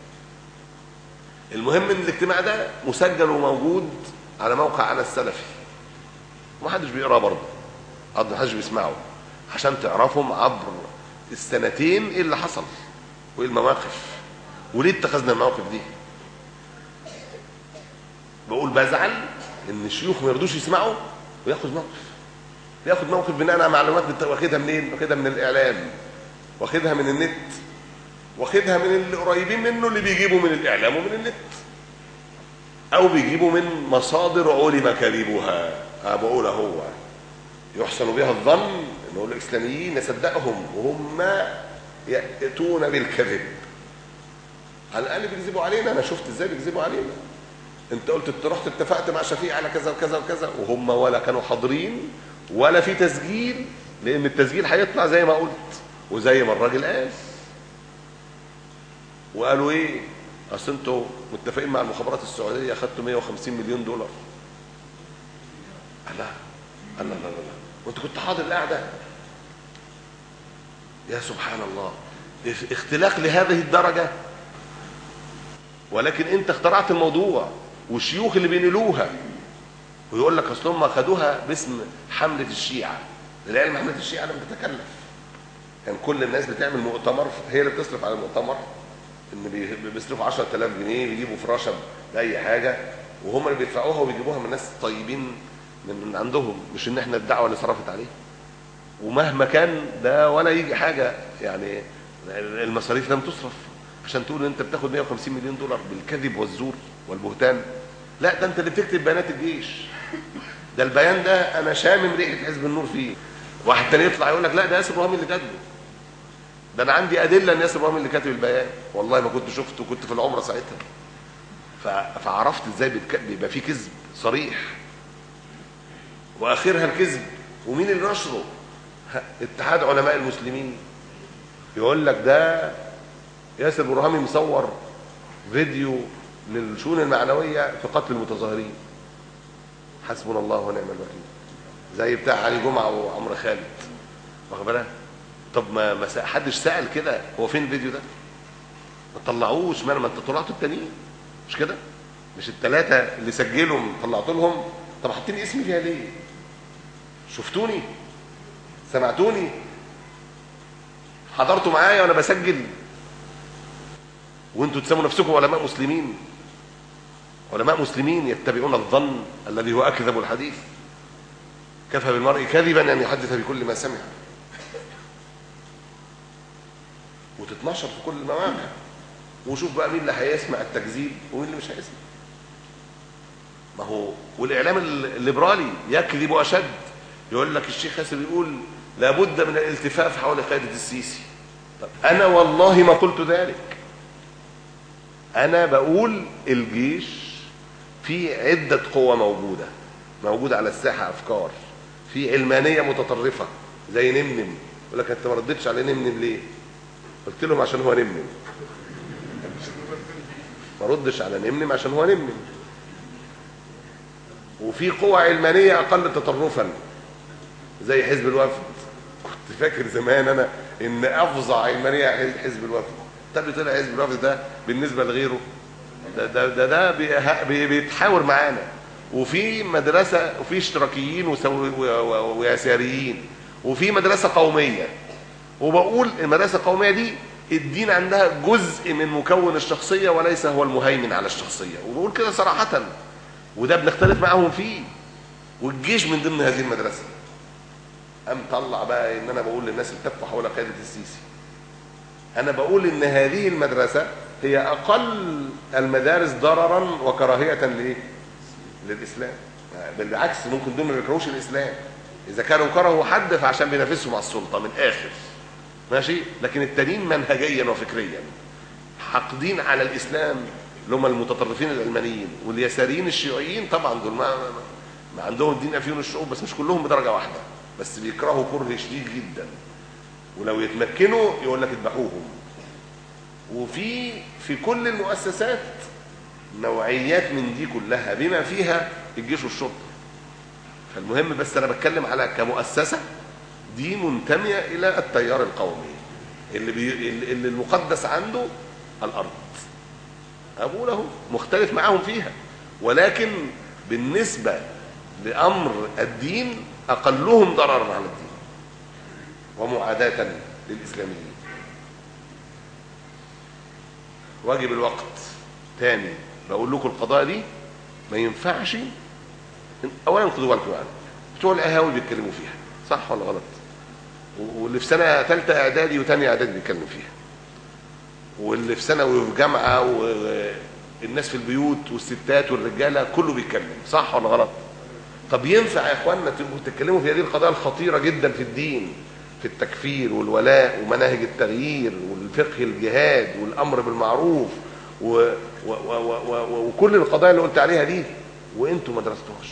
المهم ان الاجتماع ده مسجل وموجود على موقع انا السلفي، ومحدش بيقراه برضه، محدش بيسمعه، عشان تعرفهم عبر السنتين ايه اللي حصل وايه المواقف وليه اتخذنا المواقف دي. بقول بزعل ان الشيوخ ما يرضوش يسمعوا وياخد موقف، بياخد موقف بناء على معلومات واخدها منين؟ واخدها من الاعلام، واخدها من النت، واخدها من اللي قريبين منه اللي بيجيبوا من الاعلام ومن النت، او بيجيبوا من مصادر علم كذبها. بقول هو يحسن بها الظن انه الاسلاميين نصدقهم وهم ياتون بالكذب، على الاقل بيكذبوا علينا. انا شفت ازاي بيكذبوا علينا. انت قلت رحت اتفقت مع شفيع على كذا وكذا وكذا، وهم ولا كانوا حاضرين ولا في تسجيل، لان التسجيل هيطلع زي ما قلت وزي ما الراجل قال. وقالوا ايه؟ اصل انتوا متفقين مع المخابرات السعوديه خدتوا مية وخمسين مليون دولار. الله الله الله الله، وانت كنت حاضر القعده؟ يا سبحان الله، اختلاق لهذه الدرجه. ولكن انت اخترعت الموضوع، والشيوخ اللي بينقلوها ويقول لك اصل هم خدوها باسم حمله الشيعه. للعلم حمله الشيعه لم تتكلف، كان يعني كل الناس بتعمل مؤتمر، هي اللي بتصرف على المؤتمر، ان بيصرفوا عشرة آلاف جنيه بيجيبوا فراشه باي حاجه، وهم اللي بيدفعوها وبيجيبوها من ناس طيبين من عندهم، مش ان احنا الدعوه اللي صرفت عليه. ومهما كان ده ولا يجي حاجه، يعني المصاريف لم تصرف عشان تقول ان انت بتاخد مية وخمسين مليون دولار بالكذب والزور والبهتان. لا، ده انت اللي بتكتب بيانات الجيش. ده البيان ده انا شامم ريحه حزب النور فيه. واحد تاني يطلع يقول لك لا ده ياسر ابراهيم اللي كاتبه. ده انا عندي ادله ان ياسر ابراهيم اللي كاتب البيان، والله ما كنت شفته، كنت في العمره ساعتها. فعرفت ازاي بيبقى في كذب صريح واخرها الكذب. ومين اللي نشره؟ اتحاد علماء المسلمين يقول لك ده ياسر ابراهيم مصور فيديو للشؤون المعنويه في قتل المتظاهرين. حسبنا الله ونعم الوكيل. زي بتاع علي جمعه وعمرو خالد، واخد بالك؟ طب ما ما حدش سال كده هو فين الفيديو ده؟ ما طلعوش. ما انت طلعتوا التانيين مش كده؟ مش الثلاثه اللي سجلوا طلعت لهم؟ طب حاطين اسمي فيها ليه؟ شفتوني؟ سمعتوني؟ حضرتوا معايا وانا بسجل؟ وانتوا تسموا نفسكم علماء مسلمين. علماء مسلمين يتبعون الظن الذي هو اكذب الحديث. كفى بالمرء كذبا ان يحدث بكل ما سمع. وتتنشر في كل المواقع، وشوف بقى مين اللي هيسمع التكذيب ومين اللي مش هيسمع. ما هو والاعلام الليبرالي يكذب اشد. يقول لك الشيخ ياسر بيقول لابد من الالتفاف حول قياده السيسي. طب انا والله ما قلت ذلك. انا بقول الجيش في عده قوى موجوده موجوده على الساحه، افكار في علمانيه متطرفه زي نمنم. يقول لك انت ما ردتش على نمنم ليه؟ قلت لهم عشان هو نمنم. ما ردش على نمنم عشان هو نمنم. وفي قوى علمانيه اقل تطرفا زي حزب الوفد. كنت فاكر زمان انا ان افظع علمانيه حزب الوفد. طب طلع حزب الوفد ده بالنسبه لغيره ده ده ده, ده بيتحاور معانا. وفي مدرسه وفي اشتراكيين ويساريين، وفي مدرسه قوميه. وبقول المدرسه القوميه دي الدين عندها جزء من مكون الشخصيه وليس هو المهيمن على الشخصيه، وبقول كده صراحه، وده بنختلف معاهم فيه. والجيش من ضمن هذه المدرسه. أم طلع بقى ان انا بقول للناس التفوا حول قياده السيسي. انا بقول ان هذه المدرسه هي اقل المدارس ضررا وكراهيه ليه؟ للاسلام. بالعكس ممكن دول ما بيكرهوش الاسلام. اذا كانوا كرهوا حد فعشان بينافسوا مع السلطه من الاخر، ماشي؟ لكن التانيين منهجيا وفكريا حاقدين على الاسلام، اللي هم المتطرفين العلمانيين. واليساريين الشيوعيين طبعا دول ما, ما عندهم دين افيون الشعوب، بس مش كلهم بدرجه واحده، بس بيكرهوا كره شديد جدا. ولو يتمكنوا يقول لك اذبحوهم. وفي في كل المؤسسات نوعيات من دي كلها بما فيها الجيش والشرطه. فالمهم بس انا بتكلم على كمؤسسه دي منتميه الى التيار القومي اللي, بي اللي المقدس عنده الارض. اقول له مختلف معاهم فيها، ولكن بالنسبه لامر الدين اقلهم ضررا على الدين ومعاداه للاسلاميين. واجب الوقت تاني بقول لكم القضايا دي ما ينفعش. اولا خدوا بالكم يعني بتوع القهاوي بيتكلموا فيها صح ولا غلط؟ واللي في سنه ثالثه اعدادي وثانيه اعدادي بيتكلم فيها. واللي في ثانوي وفي جامعه والناس في البيوت والستات والرجاله كله بيتكلم، صح ولا غلط؟ طب ينفع يا اخوانا تتكلموا في هذه القضايا الخطيره جدا في الدين، في التكفير والولاء ومناهج التغيير والفقه الجهاد والامر بالمعروف و... و... و... و... وكل القضايا اللي قلت عليها دي وانتم ما درستوهاش؟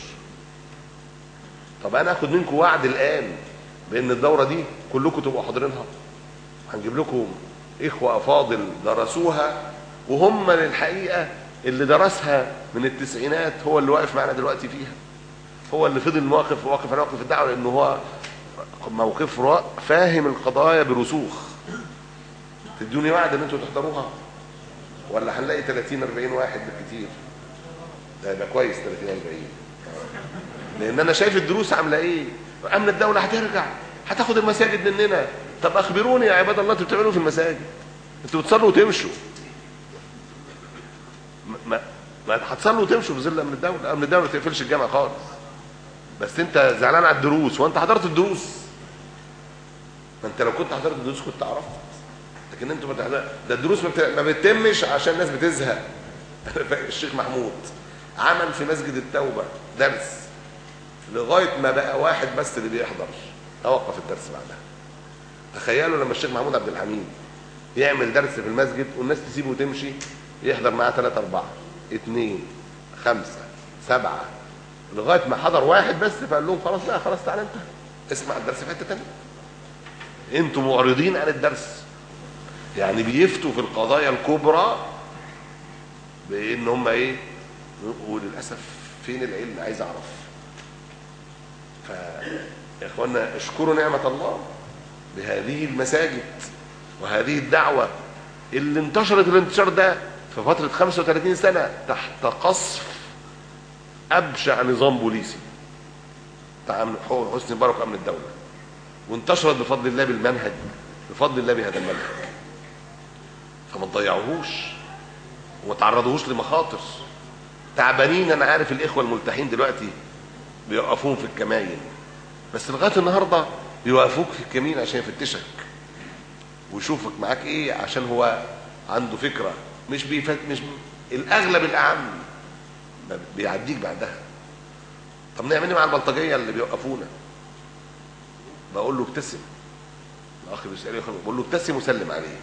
طب انا اخد منكم وعد الان بان الدوره دي كلكم تبقوا حاضرينها. هنجيب لكم اخوه افاضل درسوها، وهم للحقيقه اللي درسها من التسعينات هو اللي واقف معنا دلوقتي فيها، هو اللي فضل واقف واقف على موقف الدعوه، لانه هو موقف فاهم القضايا برسوخ. تدوني وعد ان انتوا تحضروها ولا هنلاقي ثلاثين أربعين واحد بالكتير؟ ده يبقى كويس ثلاثين أربعين، لان انا شايف الدروس عامله ايه. امن الدوله هترجع، هتاخد المساجد مننا. طب اخبروني يا عباد الله انتوا بتعملوا في المساجد؟ انتوا بتصلوا وتمشوا، ما ما هتصلوا وتمشوا في ظل امن الدوله. امن الدوله ما تقفلش الجامعه خالص، بس انت زعلان على الدروس. وانت حضرت الدروس؟ ما انت لو كنت حضرت الدروس كنت عرفت، لكن انتوا ما تحضر. ده الدروس ما بتتمش عشان الناس بتزهق. الشيخ محمود عمل في مسجد التوبه درس لغايه ما بقى واحد بس اللي بيحضر، توقف الدرس بعدها. تخيلوا لما الشيخ محمود عبد الحميد يعمل درس في المسجد والناس تسيبه وتمشي، يحضر معاه ثلاثة أربعة اثنين خمسة سبعة لغايه ما حضر واحد بس، فقال لهم خلاص بقى خلاص تعالى انت اسمع الدرس في حته ثانيه، انتوا معرضين عن الدرس. يعني بيفتوا في القضايا الكبرى بان هم ايه، وللاسف فين العلم؟ عايز اعرف. ف يا اخوانا اشكروا نعمه الله بهذه المساجد وهذه الدعوه اللي انتشرت الانتشار ده في فتره خمسة وثلاثين سنه تحت قصف ابشع نظام بوليسي بتاع حسني مبارك وامن الدوله، وانتشرت بفضل الله بالمنهج، بفضل الله بهذا المنهج. فما تضيعوهوش وما تعرضوهوش لمخاطر. تعبانين، انا عارف الاخوه الملتحين دلوقتي بيوقفوهم في الكماين، بس لغايه النهارده بيوقفوك في الكمين عشان يفتشك ويشوفك معاك ايه، عشان هو عنده فكره. مش بيفت مش الاغلب الاعم بيعديك بعدها. طب نعمل ايه مع البلطجيه اللي بيوقفونا؟ بقول له ابتسم. الاخ بيسالني بقول له ابتسم وسلم عليه.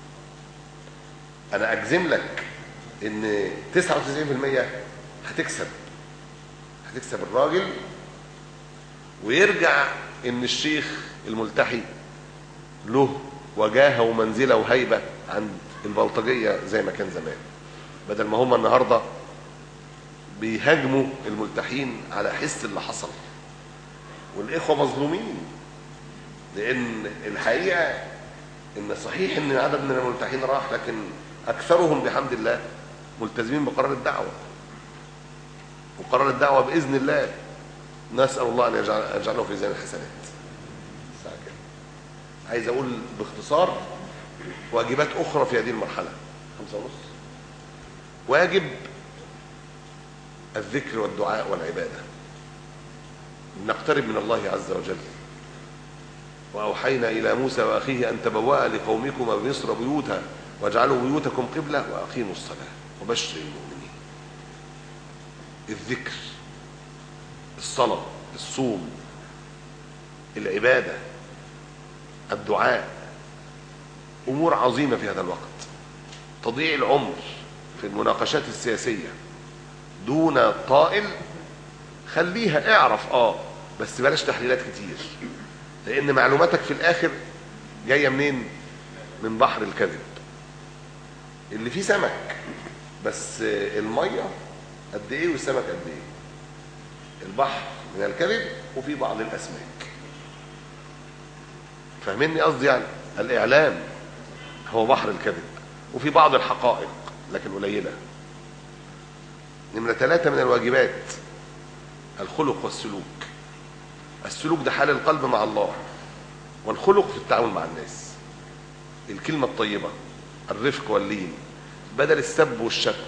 انا اجزم لك ان تسعة وتسعين بالمية هتكسب هتكسب الراجل، ويرجع ان الشيخ الملتحي له وجاهه ومنزله وهيبه عند البلطجيه زي ما كان زمان، بدل ما هم النهارده بيهاجموا الملتحين على حس اللي حصل. والاخوه مظلومين، لان الحقيقه ان صحيح ان عدد من الملتحين راح، لكن اكثرهم بحمد الله ملتزمين بقرار الدعوه، وقرار الدعوه باذن الله نسال الله ان يجعل يجعله في ميزان الحسنات. عايز اقول باختصار واجبات اخرى في هذه المرحله. خمسة ونص. واجب الذكر والدعاء والعباده، نقترب من الله عز وجل. واوحينا الى موسى واخيه ان تبوأ لقومكما بمصر بيوتا واجعلوا بيوتكم قبله واقيموا الصلاه وبشر المؤمنين. الذكر، الصلاه، الصوم، العباده، الدعاء، امور عظيمه في هذا الوقت. تضييع العمر في المناقشات السياسيه دون طائل، خليها اعرف اه بس بلاش تحليلات كتير، لان معلوماتك في الاخر جايه منين؟ من بحر الكذب اللي فيه سمك، بس الميه قد ايه والسمك قد ايه. البحر من الكذب وفي بعض الاسماك. فاهميني قصدي؟ يعني الاعلام هو بحر الكذب وفي بعض الحقائق لكن قليله. نمرة ثلاثة من الواجبات الخلق والسلوك. السلوك ده حال القلب مع الله، والخلق في التعامل مع الناس. الكلمة الطيبة، الرفق واللين، بدل السب والشتم.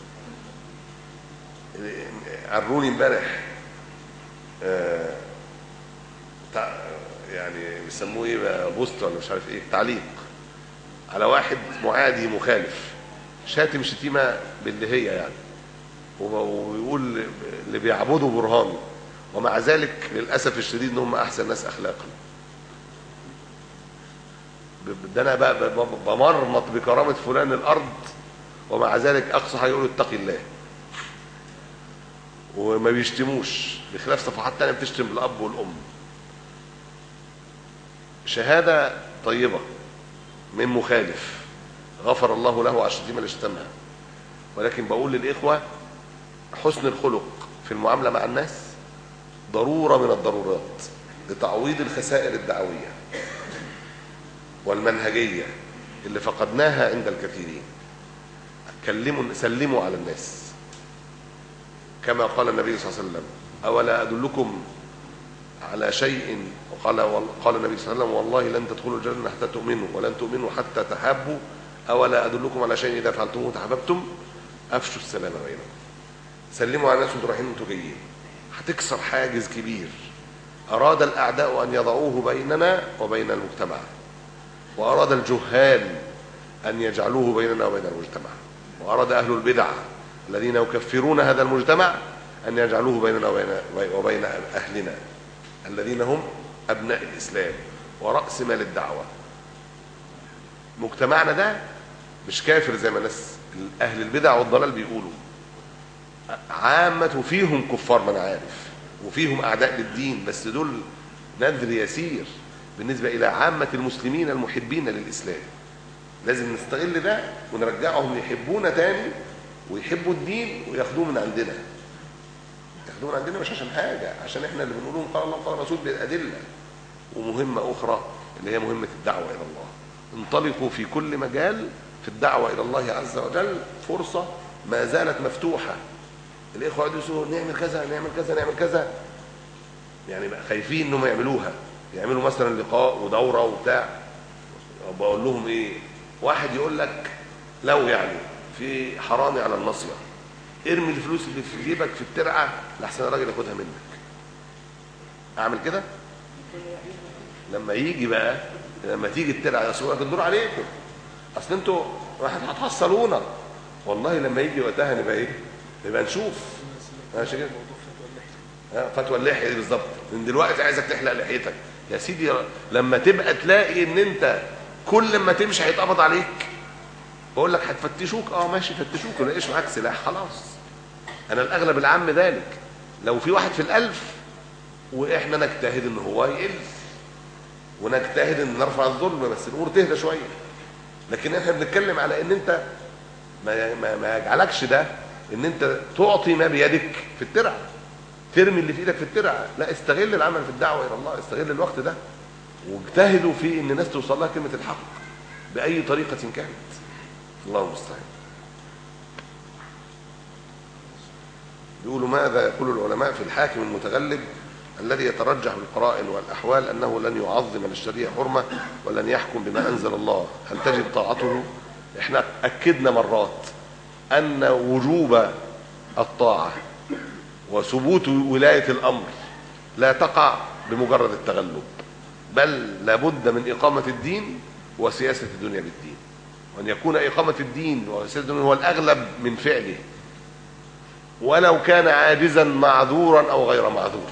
عروني امبارح آه يعني بيسموه ايه بقى، بوست ولا مش عارف ايه، تعليق على واحد معادي مخالف، شاتم شتيمة باللي هي يعني، ويقول اللي بيعبدوا برهان، ومع ذلك للأسف الشديد ان هم أحسن ناس أخلاقا. ده أنا بقى بمرمط بكرامة فلان الأرض، ومع ذلك أقصى حاجة يقولوا اتقي الله، وما بيشتموش، بخلاف صفحات تانية بتشتم بالأب والأم. شهادة طيبة من مخالف غفر الله له على الشتيمة اللي شتمها، ولكن بقول للإخوة حسن الخلق في المعاملة مع الناس ضرورة من الضرورات لتعويض الخسائر الدعوية والمنهجية اللي فقدناها عند الكثيرين. كلموا سلموا على الناس كما قال النبي صلى الله عليه وسلم: أولا أدلكم على شيء، وقال قال النبي صلى الله عليه وسلم: والله لن تدخلوا الجنة حتى تؤمنوا، ولن تؤمنوا حتى تحابوا، أولا أدلكم على شيء إذا فعلتموه تحاببتم، أفشوا السلام بينكم. سلموا على الناس وانتم رايحين وانتم جايين، هتكسر حاجز كبير أراد الأعداء أن يضعوه بيننا وبين المجتمع، وأراد الجهال أن يجعلوه بيننا وبين المجتمع، وأراد أهل البدع الذين يكفرون هذا المجتمع أن يجعلوه بيننا وبين أهلنا الذين هم أبناء الإسلام ورأس مال الدعوة. مجتمعنا ده مش كافر زي ما ناس أهل البدع والضلال بيقولوا، عامة فيهم كفار ما أنا عارف، وفيهم أعداء للدين، بس دول نذر يسير بالنسبة إلى عامة المسلمين المحبين للإسلام. لازم نستغل ده ونرجعهم يحبونا تاني ويحبوا الدين وياخدوه من عندنا. ياخدوه من عندنا مش عشان حاجة، عشان احنا اللي بنقولهم قال الله قال الرسول بالأدلة. ومهمة أخرى اللي هي مهمة الدعوة إلى الله. انطلقوا في كل مجال في الدعوة إلى الله عز وجل، فرصة ما زالت مفتوحة. الإخوة يقولوا نعمل كذا نعمل كذا نعمل كذا، يعني خايفين إنهم يعملوها، يعملوا مثلا لقاء ودورة وبتاع. بقول لهم إيه، واحد يقول لك لو يعني في حرامي على الناصية، ارمي الفلوس اللي في جيبك في الترعة لحسن الراجل ياخدها منك. أعمل كده؟ لما يجي بقى لما تيجي الترعة يصورك الدور عليكم، أصل أنتوا واحد هتحصلونا. والله لما يجي وقتها نبقى إيه؟ نبقى نشوف. ماشي كده؟ فتوى اللحية دي بالظبط. من دلوقتي عايزك تحلق لحيتك يا سيدي. لما تبقى تلاقي إن أنت كل ما تمشي هيتقبض عليك، بقول لك هتفتشوك. اه ماشي فتشوك، ما لقيش معاك سلاح خلاص. انا الاغلب العام ذلك، لو في واحد في الالف واحنا نجتهد ان هو يقل، ونجتهد ان نرفع الظلم، بس الامور تهدى شويه. لكن احنا بنتكلم على ان انت ما ما, ما يجعلكش ده ان انت تعطي ما بيدك في الترعه، ترمي اللي في ايدك في الترعه. لا، استغل العمل في الدعوه الى الله، استغل الوقت ده واجتهدوا في ان الناس توصل لها كلمه الحق باي طريقه كانت. الله المستعان. يقولوا ماذا يقول العلماء في الحاكم المتغلب الذي يترجح بالقرائن والأحوال أنه لن يعظم للشريعة حرمة ولن يحكم بما أنزل الله، هل تجب طاعته؟ احنا أكدنا مرات أن وجوب الطاعة وثبوت ولاية الأمر لا تقع بمجرد التغلب، بل لابد من إقامة الدين وسياسة الدنيا بالدين، وأن يكون إقامة الدين وسياسة الدنيا هو الأغلب من فعله، ولو كان عاجزا معذورا أو غير معذور.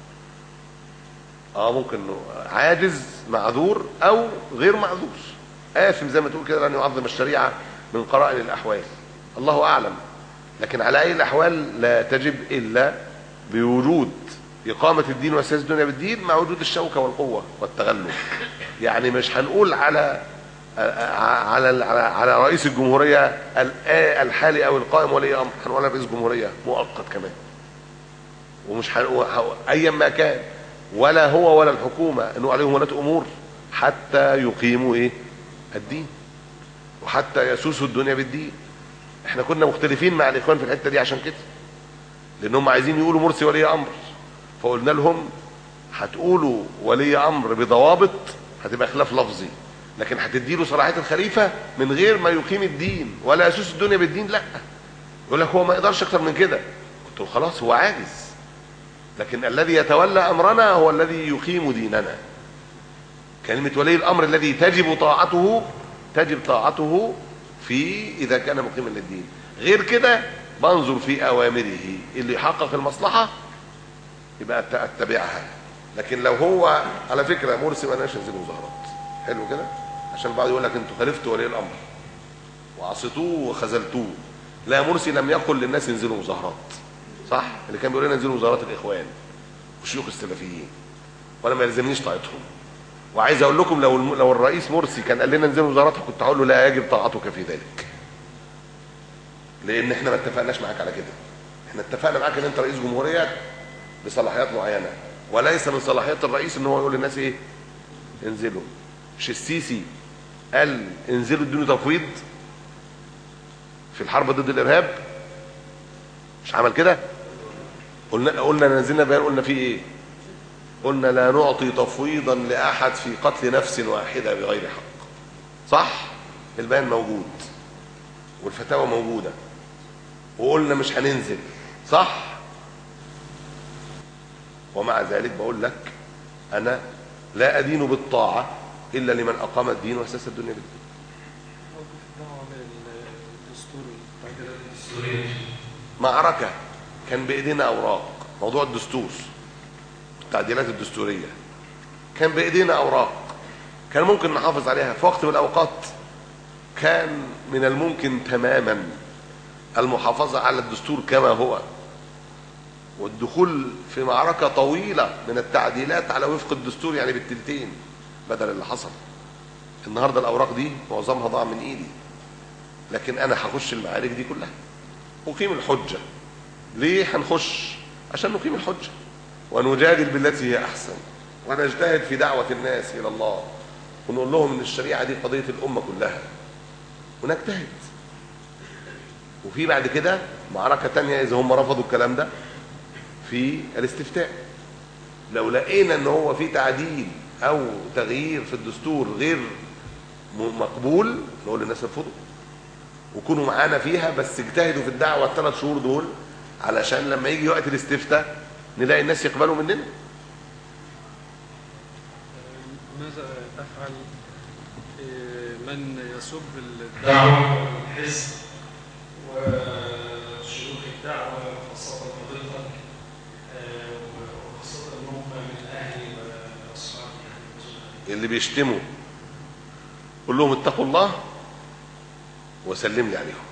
اه ممكن عاجز معذور أو غير معذور، آثم زي ما تقول كده، لن يعظم الشريعة من قرائن الأحوال، الله أعلم. لكن على أي الأحوال لا تجب إلا بوجود إقامة الدين وسياسة الدنيا بالدين مع وجود الشوكة والقوة والتغلب. يعني مش هنقول على على على رئيس الجمهورية الحالي أو القائم ولي أمر، هنقول على رئيس الجمهورية مؤقت كمان، ومش أيا ما كان، ولا هو ولا الحكومة إنه عليهم ولاة أمور حتى يقيموا إيه الدين وحتى يسوسوا الدنيا بالدين. احنا كنا مختلفين مع الإخوان في الحتة دي عشان كده، لأنهم عايزين يقولوا مرسي ولي أمر، فقلنا لهم هتقولوا ولي أمر بضوابط هتبقى خلاف لفظي، لكن هتديله صلاحية الخليفة من غير ما يقيم الدين ولا يسوس الدنيا بالدين. لا، يقول لك هو ما يقدرش اكتر من كده. قلت له خلاص هو عاجز، لكن الذي يتولى أمرنا هو الذي يقيم ديننا. كلمة ولي الأمر الذي تجب طاعته تجب طاعته في إذا كان مقيما للدين. غير كده بنظر في أوامره، اللي يحقق المصلحة يبقى أتبعها. لكن لو هو على فكرة مرسي ما لناش ننزل مظاهرات، حلو كده، عشان بعض يقول لك انتوا خالفتوا ولي الأمر وعصيتوه وخذلتوه. لا، مرسي لم يقل للناس ينزلوا مظاهرات، صح؟ اللي كان بيقول لنا ينزلوا مظاهرات الإخوان والشيوخ السلفيين، وأنا ما يلزمنيش طاعتهم. وعايز أقول لكم لو لو الرئيس مرسي كان قال لنا ننزلوا مظاهرات كنت هقول له لا يجب طاعتك في ذلك، لأن احنا ما اتفقناش معاك على كده. احنا اتفقنا معاك ان انت رئيس جمهورية بصلاحيات معينة، وليس من صلاحيات الرئيس ان هو يقول للناس ايه انزلوا. مش السيسي قال انزلوا ادوني تفويض في الحرب ضد الارهاب؟ مش عمل كده؟ قلنا قلنا نزلنا بيان قلنا فيه ايه؟ قلنا لا نعطي تفويضا لاحد في قتل نفس واحده بغير حق، صح؟ البيان موجود والفتاوى موجوده، وقلنا مش هننزل، صح؟ ومع ذلك بقول لك انا لا ادين بالطاعه الا لمن اقام الدين واسس الدنيا بالدين. معركه كان بايدينا اوراق، موضوع الدستور التعديلات الدستوريه كان بايدينا اوراق، كان ممكن نحافظ عليها في وقت من الاوقات. كان من الممكن تماما المحافظه على الدستور كما هو، والدخول في معركه طويله من التعديلات على وفق الدستور، يعني بالتلتين بدل اللي حصل. النهارده الاوراق دي معظمها ضاع من ايدي، لكن انا هخش المعارك دي كلها اقيم الحجه. ليه هنخش؟ عشان نقيم الحجه ونجادل بالتي هي احسن، ونجتهد في دعوه الناس الى الله، ونقول لهم ان الشريعه دي قضيه الامه كلها، ونجتهد. وفي بعد كده معركه تانية اذا هم رفضوا الكلام ده في الاستفتاء. لو لقينا ان هو في تعديل او تغيير في الدستور غير مقبول نقول للناس ارفضوا وكونوا معانا فيها، بس اجتهدوا في الدعوه الثلاث شهور دول علشان لما يجي وقت الاستفتاء نلاقي الناس يقبلوا مننا. ماذا افعل من يسب الدعوه والحزب وشيوخ الدعوه خاصه فضيلتك وخاصه ان هم من اهل واصحاب اللي بيشتموا؟ قول لهم اتقوا الله وسلم لي عليهم،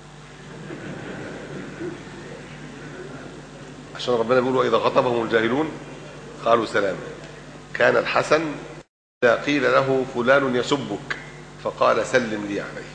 عشان ربنا بيقول واذا خطبهم الجاهلون قالوا سلاما. كان الحسن اذا قيل له فلان يسبك فقال سلم لي عليه.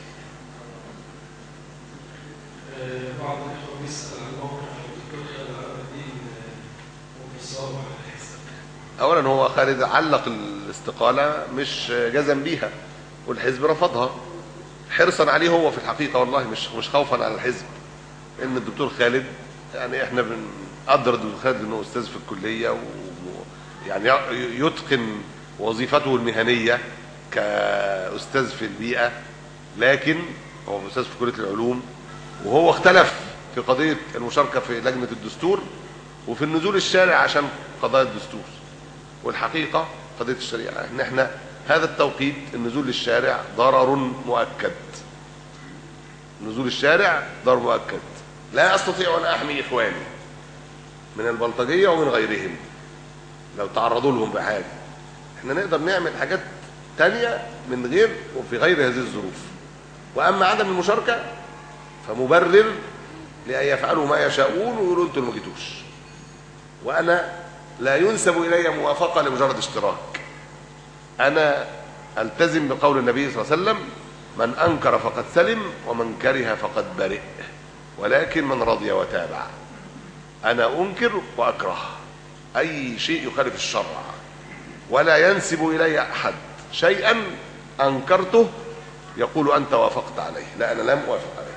بعض الاخوه بيسال عن موقف الدكتور خالد علاء الدين وانفصاله عن الحزب. اولا هو خالد علق الاستقاله مش جزم بيها، والحزب رفضها حرصا عليه هو في الحقيقه، والله مش مش خوفا على الحزب. ان الدكتور خالد يعني احنا بنقدر الدكتور خالد انه استاذ في الكليه، ويعني يتقن وظيفته المهنيه كاستاذ في البيئه، لكن هو استاذ في كليه العلوم، وهو اختلف في قضيه المشاركه في لجنه الدستور وفي النزول الشارع عشان قضايا الدستور. والحقيقه قضيه الشريعه ان احنا هذا التوقيت النزول للشارع ضرر مؤكد، نزول الشارع ضرر مؤكد. لا استطيع ان احمي اخواني من البلطجيه ومن غيرهم لو تعرضوا لهم بحاجه. احنا نقدر نعمل حاجات تانية من غير وفي غير هذه الظروف. واما عدم المشاركه فمبرر لان يفعلوا ما يشاءون ويقولوا انتوا ما جيتوش، وانا لا ينسب الي موافقه لمجرد اشتراك. انا التزم بقول النبي صلى الله عليه وسلم من انكر فقد سلم ومن كره فقد برئ، ولكن من رضي وتابع. انا انكر واكره اي شيء يخالف الشرع، ولا ينسب الي احد شيئا انكرته يقول انت وافقت عليه، لا انا لم اوافق عليه.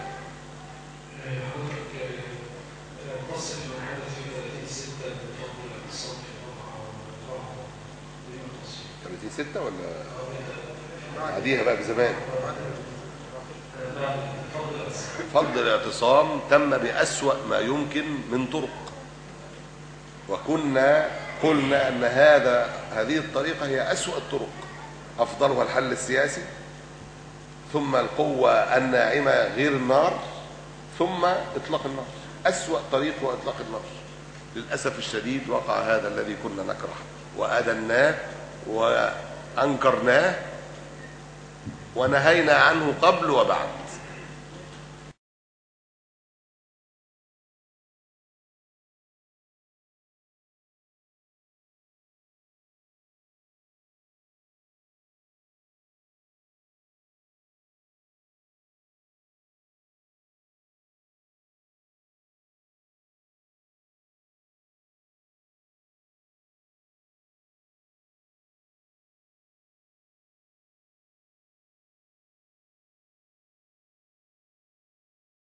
ثلاثين ستة ولا عاديها بقى بزمان؟ فضل الاعتصام تم بأسوأ ما يمكن من طرق، وكنا قلنا أن هذا هذه الطريقة هي أسوأ الطرق. أفضلها الحل السياسي ثم القوة الناعمة غير النار، ثم إطلاق النار. أسوأ طريق هو إطلاق النار. للأسف الشديد وقع هذا الذي كنا نكره وأدناه وأنكرناه ونهينا عنه قبل وبعد.